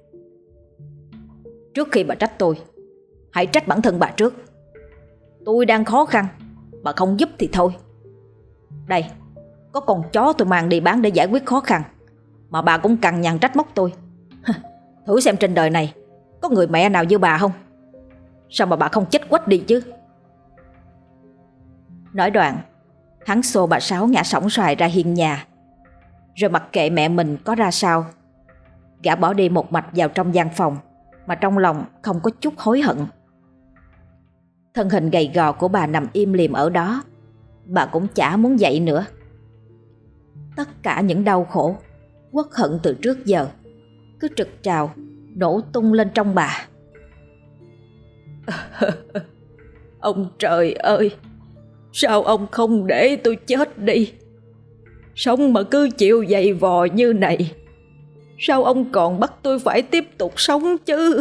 Trước khi bà trách tôi, hãy trách bản thân bà trước. Tôi đang khó khăn, bà không giúp thì thôi. Đây, có con chó tôi mang đi bán để giải quyết khó khăn, mà bà cũng cằn nhằn trách móc tôi. Thử xem trên đời này có người mẹ nào như bà không? Sao mà bà không chết quách đi chứ? Nói đoạn, hắn xô bà Sáu ngã sõng soài ra hiên nhà, rồi mặc kệ mẹ mình có ra sao, gã bỏ đi một mạch vào trong gian phòng, mà trong lòng không có chút hối hận. Thân hình gầy gò của bà nằm im lìm ở đó, bà cũng chả muốn dậy nữa. Tất cả những đau khổ, uất hận từ trước giờ cứ trực trào, nổ tung lên trong bà. Ông trời ơi, sao ông không để tôi chết đi? Sống mà cứ chịu dày vò như này, sao ông còn bắt tôi phải tiếp tục sống chứ?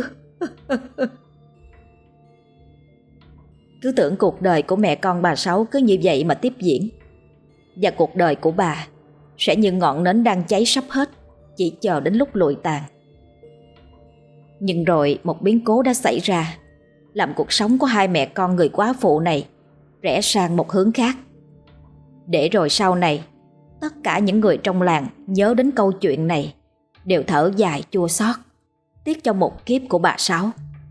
Cứ tưởng cuộc đời của mẹ con bà Sáu cứ như vậy mà tiếp diễn, và cuộc đời của bà sẽ như ngọn nến đang cháy sắp hết, chỉ chờ đến lúc lụi tàn. Nhưng rồi một biến cố đã xảy ra, làm cuộc sống của hai mẹ con người quá phụ này rẽ sang một hướng khác. Để rồi sau này, tất cả những người trong làng nhớ đến câu chuyện này đều thở dài chua xót, tiếc cho một kiếp của bà Sáu.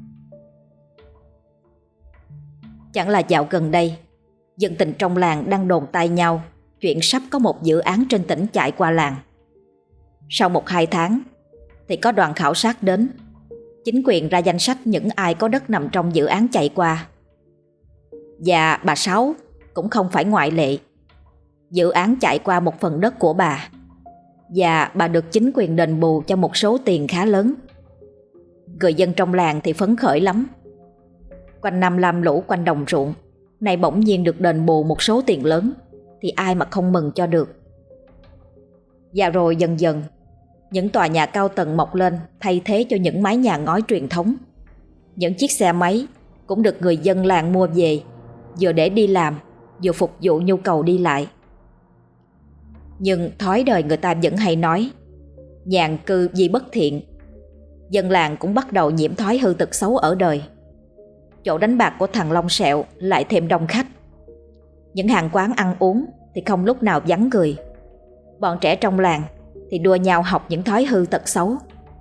Chẳng là dạo gần đây, dân tình trong làng đang đồn tai nhau chuyện sắp có một dự án trên tỉnh chạy qua làng. Sau 1-2 tháng thì có đoàn khảo sát đến, chính quyền ra danh sách những ai có đất nằm trong dự án chạy qua. Và bà Sáu cũng không phải ngoại lệ. Dự án chạy qua một phần đất của bà, và bà được chính quyền đền bù cho một số tiền khá lớn. Người dân trong làng thì phấn khởi lắm. Quanh năm lam lũ quanh đồng ruộng, nay bỗng nhiên được đền bù một số tiền lớn, thì ai mà không mừng cho được. Và rồi dần dần, những tòa nhà cao tầng mọc lên thay thế cho những mái nhà ngói truyền thống. Những chiếc xe máy cũng được người dân làng mua về, vừa để đi làm, vừa phục vụ nhu cầu đi lại. Nhưng thói đời người ta vẫn hay nói, nhàn cư vì bất thiện. Dân làng cũng bắt đầu nhiễm thói hư tật xấu ở đời. Chỗ đánh bạc của thằng Long Sẹo lại thêm đông khách. Những hàng quán ăn uống thì không lúc nào vắng người. Bọn trẻ trong làng thì đua nhau học những thói hư tật xấu.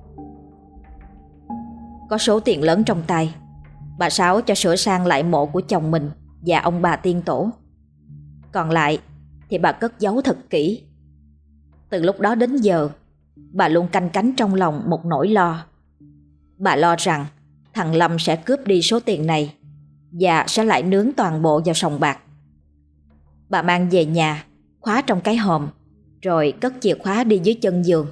Có số tiền lớn trong tay, bà Sáu cho sửa sang lại mộ của chồng mình và ông bà tiên tổ. Còn lại thì bà cất giấu thật kỹ. Từ lúc đó đến giờ, bà luôn canh cánh trong lòng một nỗi lo. Bà lo rằng thằng Lâm sẽ cướp đi số tiền này và sẽ lại nướng toàn bộ vào sòng bạc. Bà mang về nhà, khóa trong cái hòm, rồi cất chìa khóa đi dưới chân giường.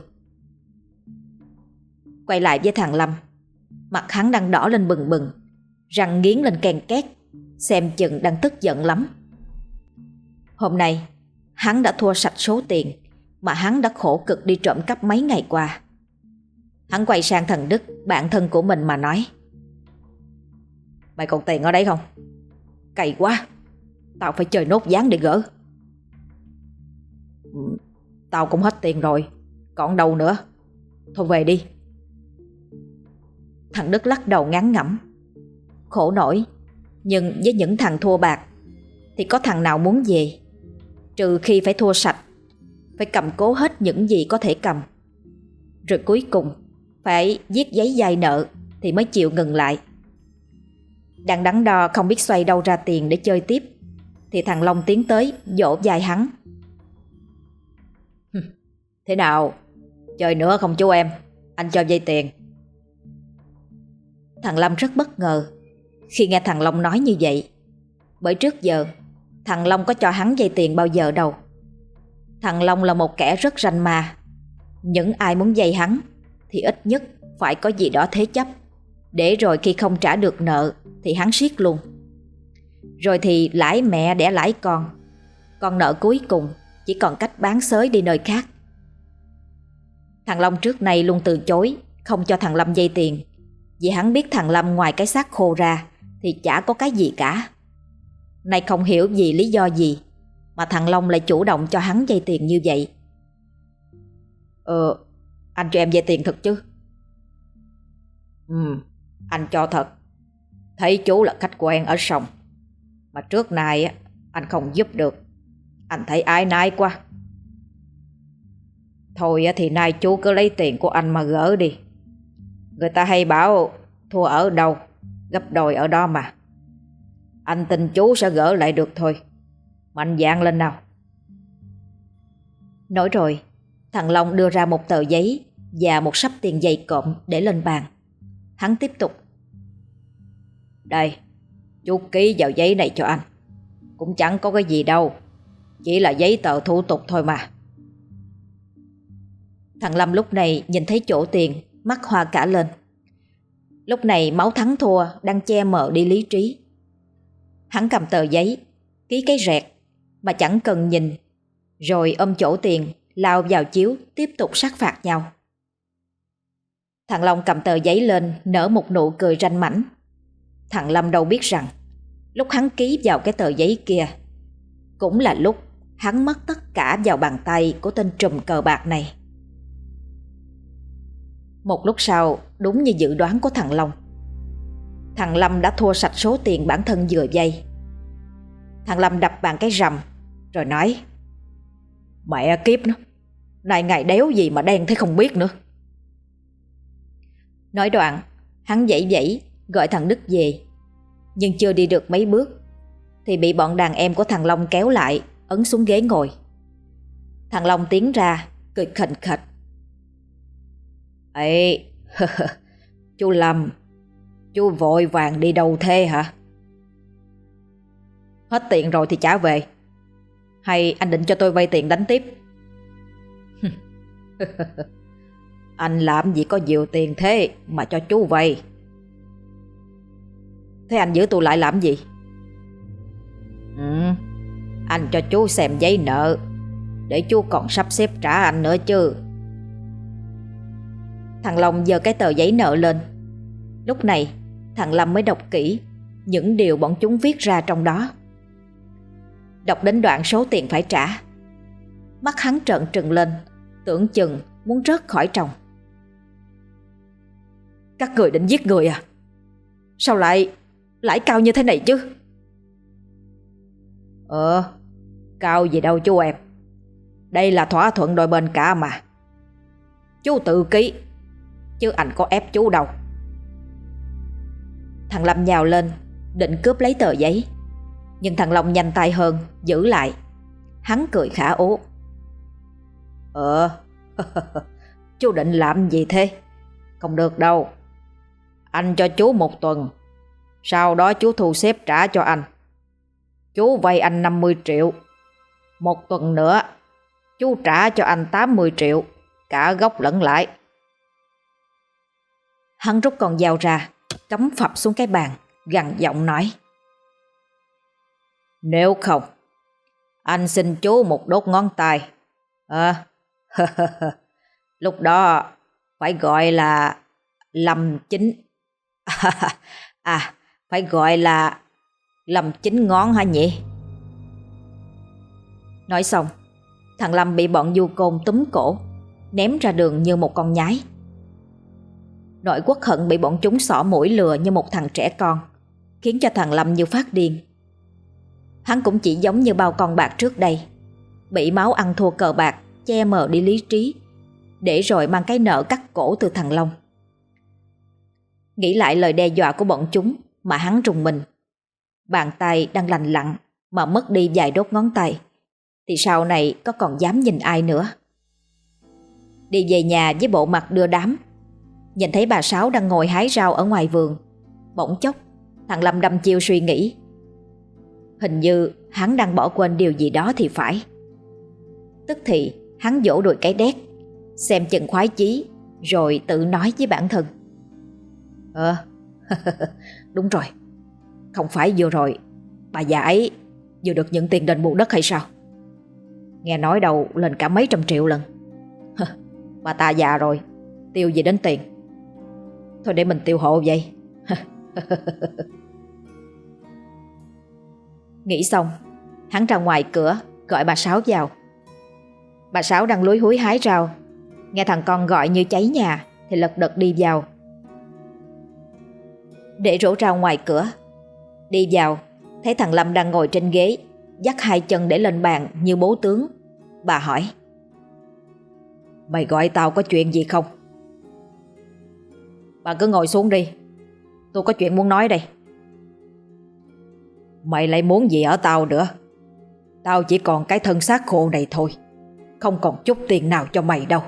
Quay lại với thằng Lâm, mặt hắn đang đỏ lên bừng bừng, răng nghiến lên ken két, xem chừng đang tức giận lắm. Hôm nay hắn đã thua sạch số tiền mà hắn đã khổ cực đi trộm cắp mấy ngày qua. Hắn quay sang thằng Đức, bạn thân của mình mà nói: Mày còn tiền ở đấy không? Cày quá, tao phải chơi nốt ván để gỡ. Tao cũng hết tiền rồi, còn đâu nữa. Thôi về đi. Thằng Đức lắc đầu ngán ngẩm. Khổ nổi, nhưng với những thằng thua bạc thì có thằng nào muốn về, trừ khi phải thua sạch, phải cầm cố hết những gì có thể cầm. Rồi cuối cùng phải viết giấy vay nợ thì mới chịu ngừng lại. Đang đắn đo không biết xoay đâu ra tiền để chơi tiếp, thì thằng Long tiến tới vỗ vai hắn: Thế nào, chơi nữa không chú em? Anh cho vay tiền. Thằng Lâm rất bất ngờ khi nghe thằng Long nói như vậy, bởi trước giờ thằng Long có cho hắn vay tiền bao giờ đâu. Thằng Long là một kẻ rất ranh ma. Những ai muốn vay hắn thì ít nhất phải có gì đó thế chấp, để rồi khi không trả được nợ thì hắn siết luôn. Rồi thì lãi mẹ đẻ lãi con nợ cuối cùng chỉ còn cách bán xới đi nơi khác. Thằng Long trước nay luôn từ chối không cho thằng Lâm vay tiền, vì hắn biết thằng Lâm ngoài cái xác khô ra thì chả có cái gì cả. Nay không hiểu vì lý do gì mà thằng Long lại chủ động cho hắn vay tiền như vậy. Anh cho em vay tiền thật chứ? Anh cho thật. Thấy chú là khách quen ở sòng, mà trước nay anh không giúp được, anh thấy áy náy quá. Thôi thì nay chú cứ lấy tiền của anh mà gỡ đi. Người ta hay bảo thua ở đâu gấp đôi ở đó mà. Anh tin chú sẽ gỡ lại được thôi. Mạnh dạn lên nào. Nói rồi, thằng Long đưa ra một tờ giấy và một sắp tiền dày cộm để lên bàn. Hắn tiếp tục. Đây, chú ký vào giấy này cho anh. Cũng chẳng có cái gì đâu, chỉ là giấy tờ thủ tục thôi mà. Thằng Lâm lúc này nhìn thấy chỗ tiền, mắt hoa cả lên. Lúc này máu thắng thua đang che mờ đi lý trí. Hắn cầm tờ giấy, ký cái rẹt mà chẳng cần nhìn, rồi ôm chỗ tiền lao vào chiếu tiếp tục sát phạt nhau. Thằng Long cầm tờ giấy lên nở một nụ cười ranh mãnh. Thằng Lâm đâu biết rằng lúc hắn ký vào cái tờ giấy kia cũng là lúc hắn mất tất cả vào bàn tay của tên trùm cờ bạc này. Một lúc sau, đúng như dự đoán của thằng Long, thằng Lâm đã thua sạch số tiền bản thân vừa vay. Thằng Lâm đập bàn cái rầm rồi nói: Mẹ kiếp nó, này ngày đéo gì mà đen thế không biết nữa. Nói đoạn, hắn vẫy vẫy gọi thằng Đức về. Nhưng chưa đi được mấy bước thì bị bọn đàn em của thằng Long kéo lại, ấn xuống ghế ngồi. Thằng Long tiến ra cười khành khạch. Ê, chú Lâm, chú vội vàng đi đâu thế hả? Hết tiền rồi thì trả về, hay anh định cho tôi vay tiền đánh tiếp? Anh làm gì có nhiều tiền thế mà cho chú vay? Thế anh giữ tôi lại làm gì? Anh cho chú xem giấy nợ để chú còn sắp xếp trả anh nữa chứ. Thằng Long giơ cái tờ giấy nợ lên. Lúc này thằng Lâm mới đọc kỹ những điều bọn chúng viết ra trong đó. Đọc đến đoạn số tiền phải trả, mắt hắn trợn trừng lên, tưởng chừng muốn rớt khỏi tròng. Các người định giết người à? Sao lại lãi cao như thế này chứ? Cao gì đâu chú em. Đây là thỏa thuận đôi bên cả mà. Chú tự ký, chứ anh có ép chú đâu. Thằng Lâm nhào lên định cướp lấy tờ giấy, nhưng thằng Long nhanh tay hơn, giữ lại. Hắn cười khả ố. Chú định làm gì thế? Không được đâu. Anh cho chú 1 tuần, sau đó chú thu xếp trả cho anh. Chú vay anh 50 triệu. 1 tuần nữa chú trả cho anh 80 triệu, cả gốc lẫn lãi. Hắn rút con dao ra, cắm phập xuống cái bàn, gằn giọng nói: Nếu không, anh xin chú một đốt ngón tay. Lúc đó phải gọi là Lâm Chính. Phải gọi là Lâm Chính ngón hả nhỉ? Nói xong, thằng Lâm bị bọn du côn túm cổ, ném ra đường như một con nhái. Nỗi uất hận bị bọn chúng xỏ mũi lừa như một thằng trẻ con khiến cho thằng Lâm như phát điên. Hắn cũng chỉ giống như bao con bạc trước đây, bị máu ăn thua cờ bạc che mờ đi lý trí, để rồi mang cái nợ cắt cổ từ thằng Long. Nghĩ lại lời đe dọa của bọn chúng mà hắn rùng mình. Bàn tay đang lành lặn mà mất đi vài đốt ngón tay, thì sau này có còn dám nhìn ai nữa. Đi về nhà với bộ mặt đưa đám, nhìn thấy bà Sáu đang ngồi hái rau ở ngoài vườn. Bỗng chốc thằng Lâm đăm chiêu suy nghĩ. Hình như hắn đang bỏ quên điều gì đó thì phải. Tức thì hắn vỗ đùi cái đét, xem chừng khoái chí, rồi tự nói với bản thân: Đúng rồi, không phải vừa rồi bà già ấy vừa được nhận tiền đền bù đất hay sao? Nghe nói đâu lên cả mấy trăm triệu lần. Bà ta già rồi, tiêu gì đến tiền, Thôi để mình tiêu hộ vậy. Nghĩ xong, hắn ra ngoài cửa gọi bà Sáu vào. Bà Sáu đang lúi húi hái rau, nghe thằng con gọi như cháy nhà thì lật đật đi vào. Để rổ rau ngoài cửa, đi vào thấy thằng Lâm đang ngồi trên ghế, dắt hai chân để lên bàn như bố tướng. Bà hỏi: Mày gọi tao có chuyện gì không? Bà cứ ngồi xuống đi, tôi có chuyện muốn nói đây. Mày lại muốn gì ở tao nữa? Tao chỉ còn cái thân xác khô này thôi, không còn chút tiền nào cho mày đâu.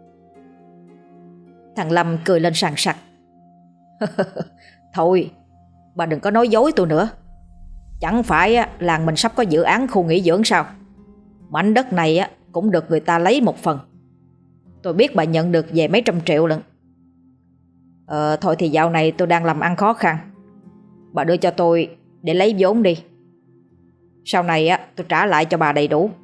Thằng Lâm cười lên sằng sặc. Thôi, bà đừng có nói dối tôi nữa. Chẳng phải làng mình sắp có dự án khu nghỉ dưỡng sao? Mảnh đất này cũng được người ta lấy một phần. Tôi biết bà nhận được về mấy trăm triệu lận. Thôi thì dạo này tôi đang làm ăn khó khăn, bà đưa cho tôi để lấy vốn đi. Sau này tôi trả lại cho bà đầy đủ.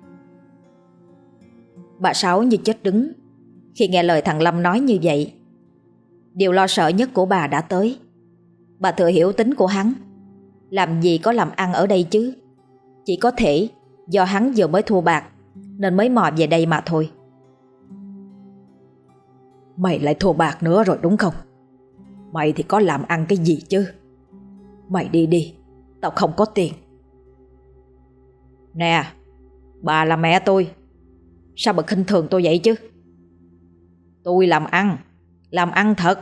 Bà Sáu như chết đứng khi nghe lời thằng Lâm nói như vậy. Điều lo sợ nhất của bà đã tới. Bà thừa hiểu tính của hắn, làm gì có làm ăn ở đây chứ. Chỉ có thể do hắn vừa mới thua bạc nên mới mò về đây mà thôi. Mày lại thua bạc nữa rồi đúng không? Mày thì có làm ăn cái gì chứ? Mày đi đi, tao không có tiền. Nè, bà là mẹ tôi, sao bà khinh thường tôi vậy chứ? Tôi làm ăn thật.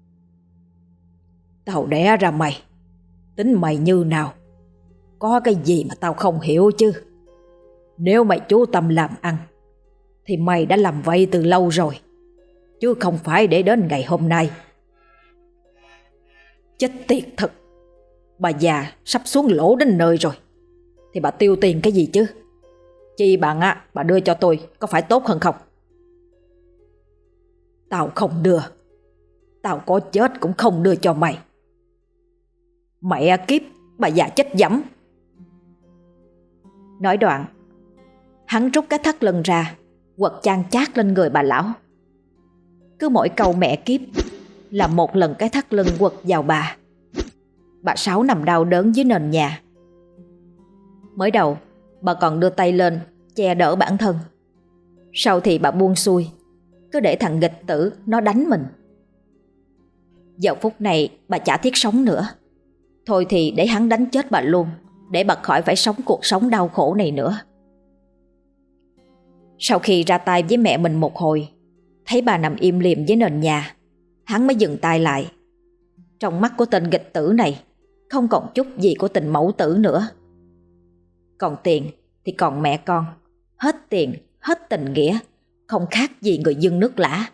Tao đẻ ra mày, tính mày như nào? Có cái gì mà tao không hiểu chứ? Nếu mày chú tâm làm ăn thì mày đã làm vậy từ lâu rồi, chứ không phải để đến ngày hôm nay. Chết tiệt thật. Bà già sắp xuống lỗ đến nơi rồi thì bà tiêu tiền cái gì chứ? Chi bằng bà đưa cho tôi có phải tốt hơn không? Tao không đưa. Tao có chết cũng không đưa cho mày. Mẹ kiếp, bà già chết dẫm. Nói đoạn, hắn rút cái thắt lưng ra, quật chan chát lên người bà lão. Cứ mỗi câu mẹ kiếp là một lần cái thắt lưng quật vào bà. Bà Sáu nằm đau đớn dưới nền nhà. Mới đầu bà còn đưa tay lên che đỡ bản thân, sau thì bà buông xuôi, cứ để thằng nghịch tử nó đánh mình. Giờ phút này bà chả thiết sống nữa. Thôi thì để hắn đánh chết bà luôn, để bà khỏi phải sống cuộc sống đau khổ này nữa. Sau khi ra tay với mẹ mình một hồi, thấy bà nằm im lìm dưới nền nhà, hắn mới dừng tay lại. Trong mắt của tên nghịch tử này không còn chút gì của tình mẫu tử nữa. Còn tiền thì còn mẹ con, hết tiền, hết tình nghĩa, không khác gì người dưng nước lã.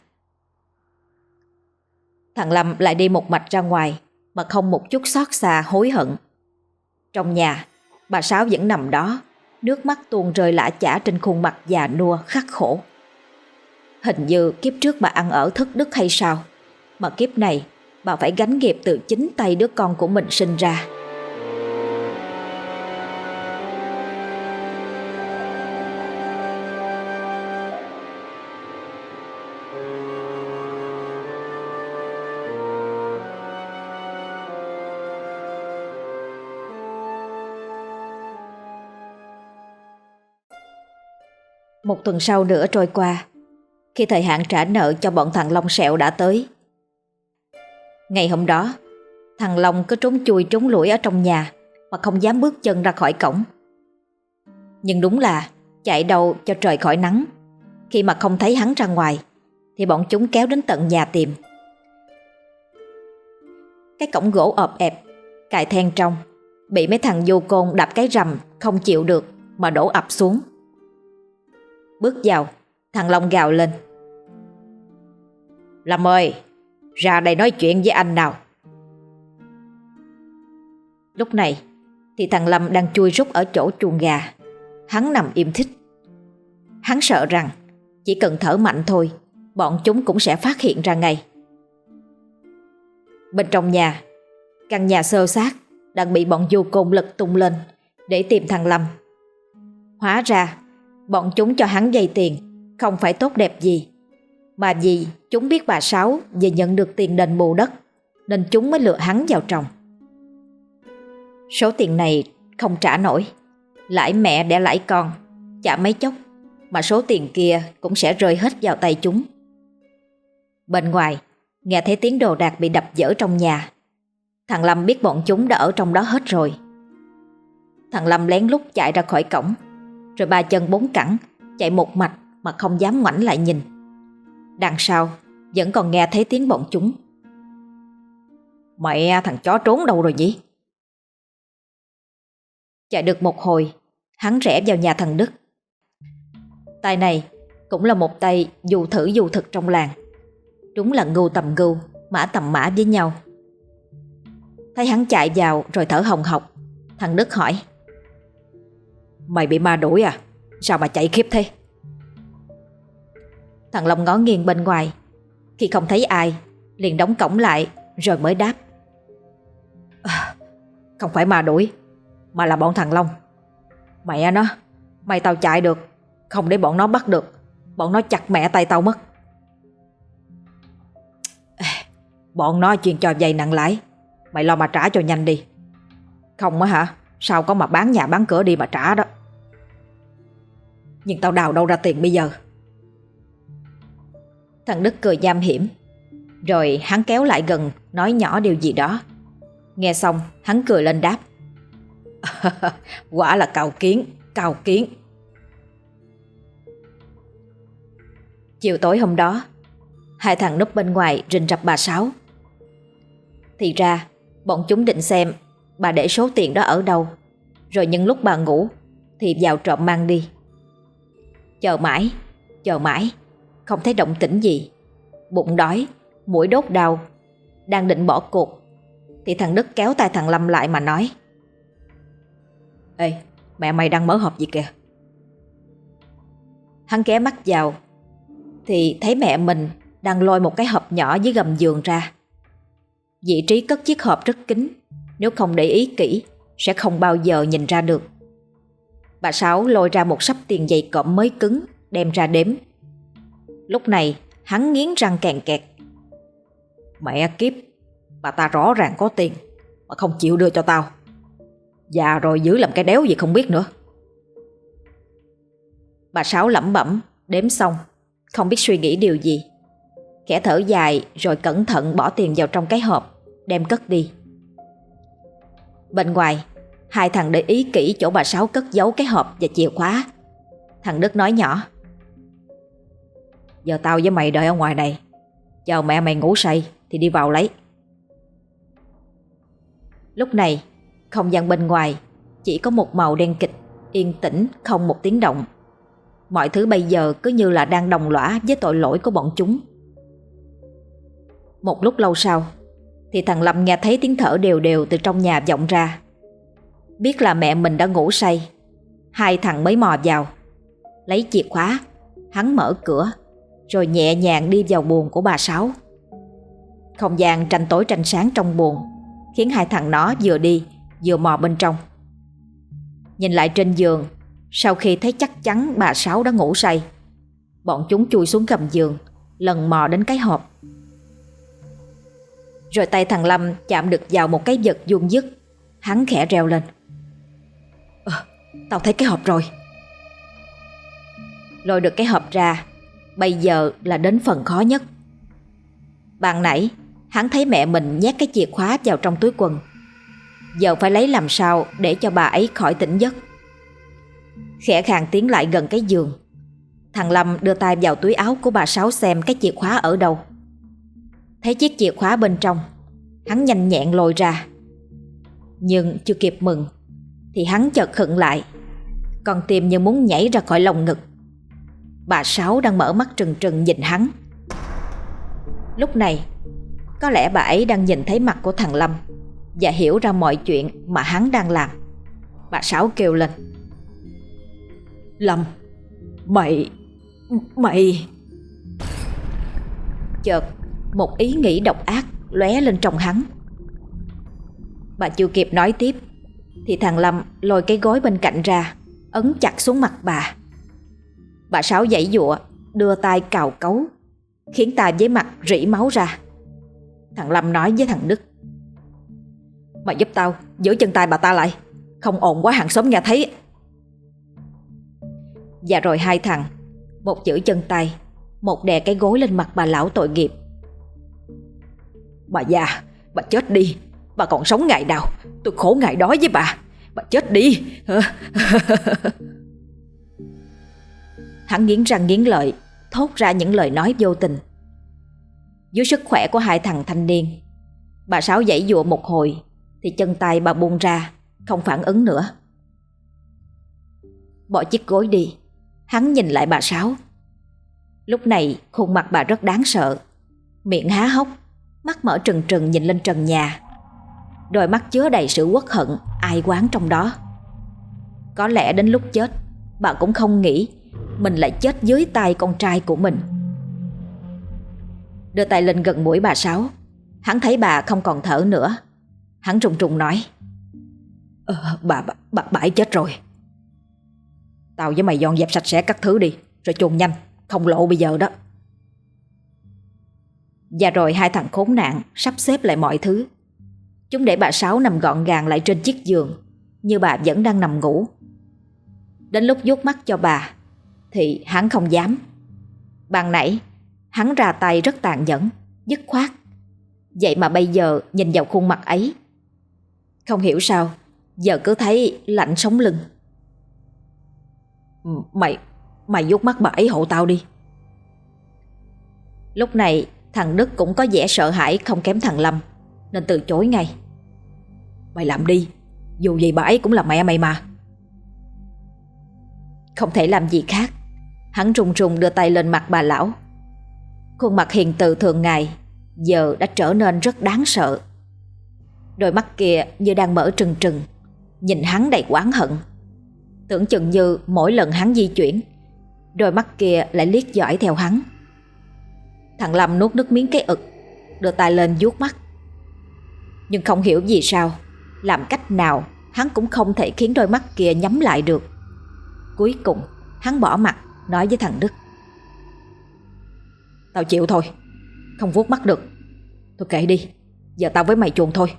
Thằng Lâm lại đi một mạch ra ngoài mà không một chút xót xa hối hận. Trong nhà, bà Sáu vẫn nằm đó, nước mắt tuôn rơi lã chã trên khuôn mặt già nua khắc khổ. Hình như kiếp trước bà ăn ở thất đức hay sao, mà kiếp này bà phải gánh nghiệp từ chính tay đứa con của mình sinh ra. Một tuần sau nữa trôi qua, khi thời hạn trả nợ cho bọn thằng Long Sẹo đã tới. Ngày hôm đó, thằng Long cứ trốn chui trốn lủi ở trong nhà mà không dám bước chân ra khỏi cổng. Nhưng đúng là chạy đâu cho trời khỏi nắng, khi mà không thấy hắn ra ngoài thì bọn chúng kéo đến tận nhà tìm. Cái cổng gỗ ọp ẹp, cài then trong, bị mấy thằng vô côn đạp cái rầm không chịu được mà đổ ập xuống. Bước vào, thằng Long gào lên: Lâm ơi, ra đây nói chuyện với anh nào. Lúc này thì thằng Lâm đang chui rút ở chỗ chuồng gà. Hắn nằm im thít. Hắn sợ rằng chỉ cần thở mạnh thôi, bọn chúng cũng sẽ phát hiện ra ngay. Bên trong nhà, căn nhà xơ xác đang bị bọn vô côn lật tung lên để tìm thằng Lâm. Hóa ra bọn chúng cho hắn vay tiền không phải tốt đẹp gì, mà vì chúng biết bà Sáu vừa nhận được tiền đền bù đất nên chúng mới lừa hắn vào trồng. Số tiền này không trả nổi, lãi mẹ đẻ lãi con, chả mấy chốc mà số tiền kia cũng sẽ rơi hết vào tay chúng. Bên ngoài nghe thấy tiếng đồ đạc bị đập vỡ trong nhà. Thằng Lâm biết bọn chúng đã ở trong đó hết rồi. Thằng Lâm lén lút chạy ra khỏi cổng, rồi ba chân bốn cẳng chạy một mạch mà không dám ngoảnh lại nhìn. Đằng sau vẫn còn nghe thấy tiếng bọn chúng. Mẹ, thằng chó trốn đâu rồi nhỉ? Chạy được một hồi, hắn rẽ vào nhà thằng Đức. Tay này cũng là một tay dù thử dù thực trong làng. Đúng là ngưu tầm ngưu, mã tầm mã với nhau. Thấy hắn chạy vào rồi thở hồng hộc, thằng Đức hỏi: Mày bị ma đuổi à? Sao mà chạy khiếp thế? Thằng Long ngó nghiêng bên ngoài, khi không thấy ai liền đóng cổng lại rồi mới đáp: Không phải ma đuổi, mà là bọn thằng Long. Mẹ nó, mày tao chạy được, không để bọn nó bắt được, bọn nó chặt mẹ tay tao mất. Bọn nó chuyên cho vay nặng lãi, mày lo mà trả cho nhanh đi. Không á hả, sao có mà bán nhà bán cửa đi mà trả đó. Nhưng tao đào đâu ra tiền bây giờ? Thằng Đức cười nham hiểm, rồi hắn kéo lại gần nói nhỏ điều gì đó. Nghe xong hắn cười lên đáp: Quả là cào kiến, cào kiến. Chiều tối hôm đó, hai thằng núp bên ngoài rình rập bà Sáu. Thì ra bọn chúng định xem bà để số tiền đó ở đâu, rồi nhân lúc bà ngủ thì vào trộm mang đi. Chờ mãi không thấy động tĩnh gì. Bụng đói, mũi đốt đau, đang định bỏ cuộc thì thằng Đức kéo tay thằng Lâm lại mà nói: Ê, mẹ mày đang mở hộp gì kìa? Hắn ghé mắt vào thì thấy mẹ mình đang lôi một cái hộp nhỏ dưới gầm giường ra. Vị trí cất chiếc hộp rất kín, nếu không để ý kỹ sẽ không bao giờ nhìn ra được. Bà Sáu lôi ra một sấp tiền giày cộm mới cứng, đem ra đếm. Lúc này hắn nghiến răng kèn kẹt: Mẹ kiếp, bà ta rõ ràng có tiền mà không chịu đưa cho tao. Già rồi giữ làm cái đéo gì không biết nữa. Bà Sáu lẩm bẩm đếm xong, không biết suy nghĩ điều gì, khẽ thở dài rồi cẩn thận bỏ tiền vào trong cái hộp, đem cất đi. Bên ngoài, hai thằng để ý kỹ chỗ bà Sáu cất giấu cái hộp và chìa khóa. Thằng Đức nói nhỏ: Giờ tao với mày đợi ở ngoài này, chờ mẹ mày ngủ say thì đi vào lấy. Lúc này không gian bên ngoài chỉ có một màu đen kịch, yên tĩnh không một tiếng động. Mọi thứ bây giờ cứ như là đang đồng lõa với tội lỗi của bọn chúng. Một lúc lâu sau thì thằng Lâm nghe thấy tiếng thở đều đều từ trong nhà vọng ra. Biết là mẹ mình đã ngủ say, hai thằng mới mò vào. Lấy chìa khóa, hắn mở cửa rồi nhẹ nhàng đi vào buồng của bà Sáu. Không gian tranh tối tranh sáng trong buồng khiến hai thằng nó vừa đi vừa mò bên trong. Nhìn lại trên giường, sau khi thấy chắc chắn bà Sáu đã ngủ say, bọn chúng chui xuống gầm giường, lần mò đến cái hộp. Rồi tay thằng Lâm chạm được vào một cái vật vuông vức. Hắn khẽ reo lên: Tao thấy cái hộp rồi. Lôi được cái hộp ra, bây giờ là đến phần khó nhất. Ban nãy hắn thấy mẹ mình nhét cái chìa khóa vào trong túi quần, giờ phải lấy làm sao để cho bà ấy khỏi tỉnh giấc. Khẽ khàng tiến lại gần cái giường, thằng Lâm đưa tay vào túi áo của bà Sáu xem cái chìa khóa ở đâu. Thấy chiếc chìa khóa bên trong, hắn nhanh nhẹn lôi ra. Nhưng chưa kịp mừng thì hắn chợt khựng lại, con tim như muốn nhảy ra khỏi lồng ngực. Bà Sáu đang mở mắt trừng trừng nhìn hắn. Lúc này có lẽ bà ấy đang nhìn thấy mặt của thằng Lâm và hiểu ra mọi chuyện mà hắn đang làm. Bà Sáu kêu lên: Lâm, mày... Chợt một ý nghĩ độc ác lóe lên trong hắn. Bà chưa kịp nói tiếp thì thằng Lâm lôi cái gối bên cạnh ra, ấn chặt xuống mặt bà. Bà Sáu giãy giụa, đưa tay cào cấu, khiến tay với mặt rỉ máu ra. Thằng Lâm nói với thằng Đức: Mày giúp tao giữ chân tay bà ta lại, không ồn quá hàng xóm nghe thấy. Và rồi hai thằng, một giữ chân tay, một đè cái gối lên mặt bà lão tội nghiệp. Bà già, bà chết đi. Bà còn sống ngày nào tôi khổ ngày đó với bà. Bà chết đi. Hắn nghiến răng nghiến lợi, thốt ra những lời nói vô tình. Dưới sức khỏe của hai thằng thanh niên, bà Sáu giãy giụa một hồi thì chân tay bà buông ra, không phản ứng nữa. Bỏ chiếc gối đi, hắn nhìn lại bà Sáu. Lúc này khuôn mặt bà rất đáng sợ, miệng há hốc, mắt mở trừng trừng nhìn lên trần nhà. Đôi mắt chứa đầy sự uất hận ai oán trong đó. Có lẽ đến lúc chết, bà cũng không nghĩ mình lại chết dưới tay con trai của mình. Đưa tay lên gần mũi bà Sáu, hắn thấy bà không còn thở nữa. Hắn run run nói: Bà ấy chết rồi. Tao với mày dọn dẹp sạch sẽ các thứ đi, rồi chôn nhanh, không lộ bây giờ đó. Và rồi hai thằng khốn nạn sắp xếp lại mọi thứ. Chúng để bà Sáu nằm gọn gàng lại trên chiếc giường, như bà vẫn đang nằm ngủ. Đến lúc vuốt mắt cho bà thì hắn không dám. Ban nãy hắn ra tay rất tàn nhẫn, dứt khoát. Vậy mà bây giờ nhìn vào khuôn mặt ấy, không hiểu sao giờ cứ thấy lạnh sống lưng. Mày vuốt mắt bà ấy hộ tao đi. Lúc này thằng Đức cũng có vẻ sợ hãi không kém thằng Lâm, nên từ chối ngay. Mày làm đi, dù gì bà ấy cũng là mẹ mày mà. Không thể làm gì khác, hắn run run đưa tay lên mặt bà lão. Khuôn mặt hiền từ thường ngày giờ đã trở nên rất đáng sợ. Đôi mắt kia như đang mở trừng trừng, nhìn hắn đầy oán hận. Tưởng chừng như mỗi lần hắn di chuyển, đôi mắt kia lại liếc dõi theo hắn. Thằng Lâm nuốt nước miếng cái ực, đưa tay lên vuốt mắt. Nhưng không hiểu vì sao, làm cách nào hắn cũng không thể khiến đôi mắt kia nhắm lại được. Cuối cùng hắn bỏ mặt, nói với thằng Đức: Tao chịu thôi, không vuốt mắt được. Thôi kệ đi, giờ tao với mày chuồn thôi.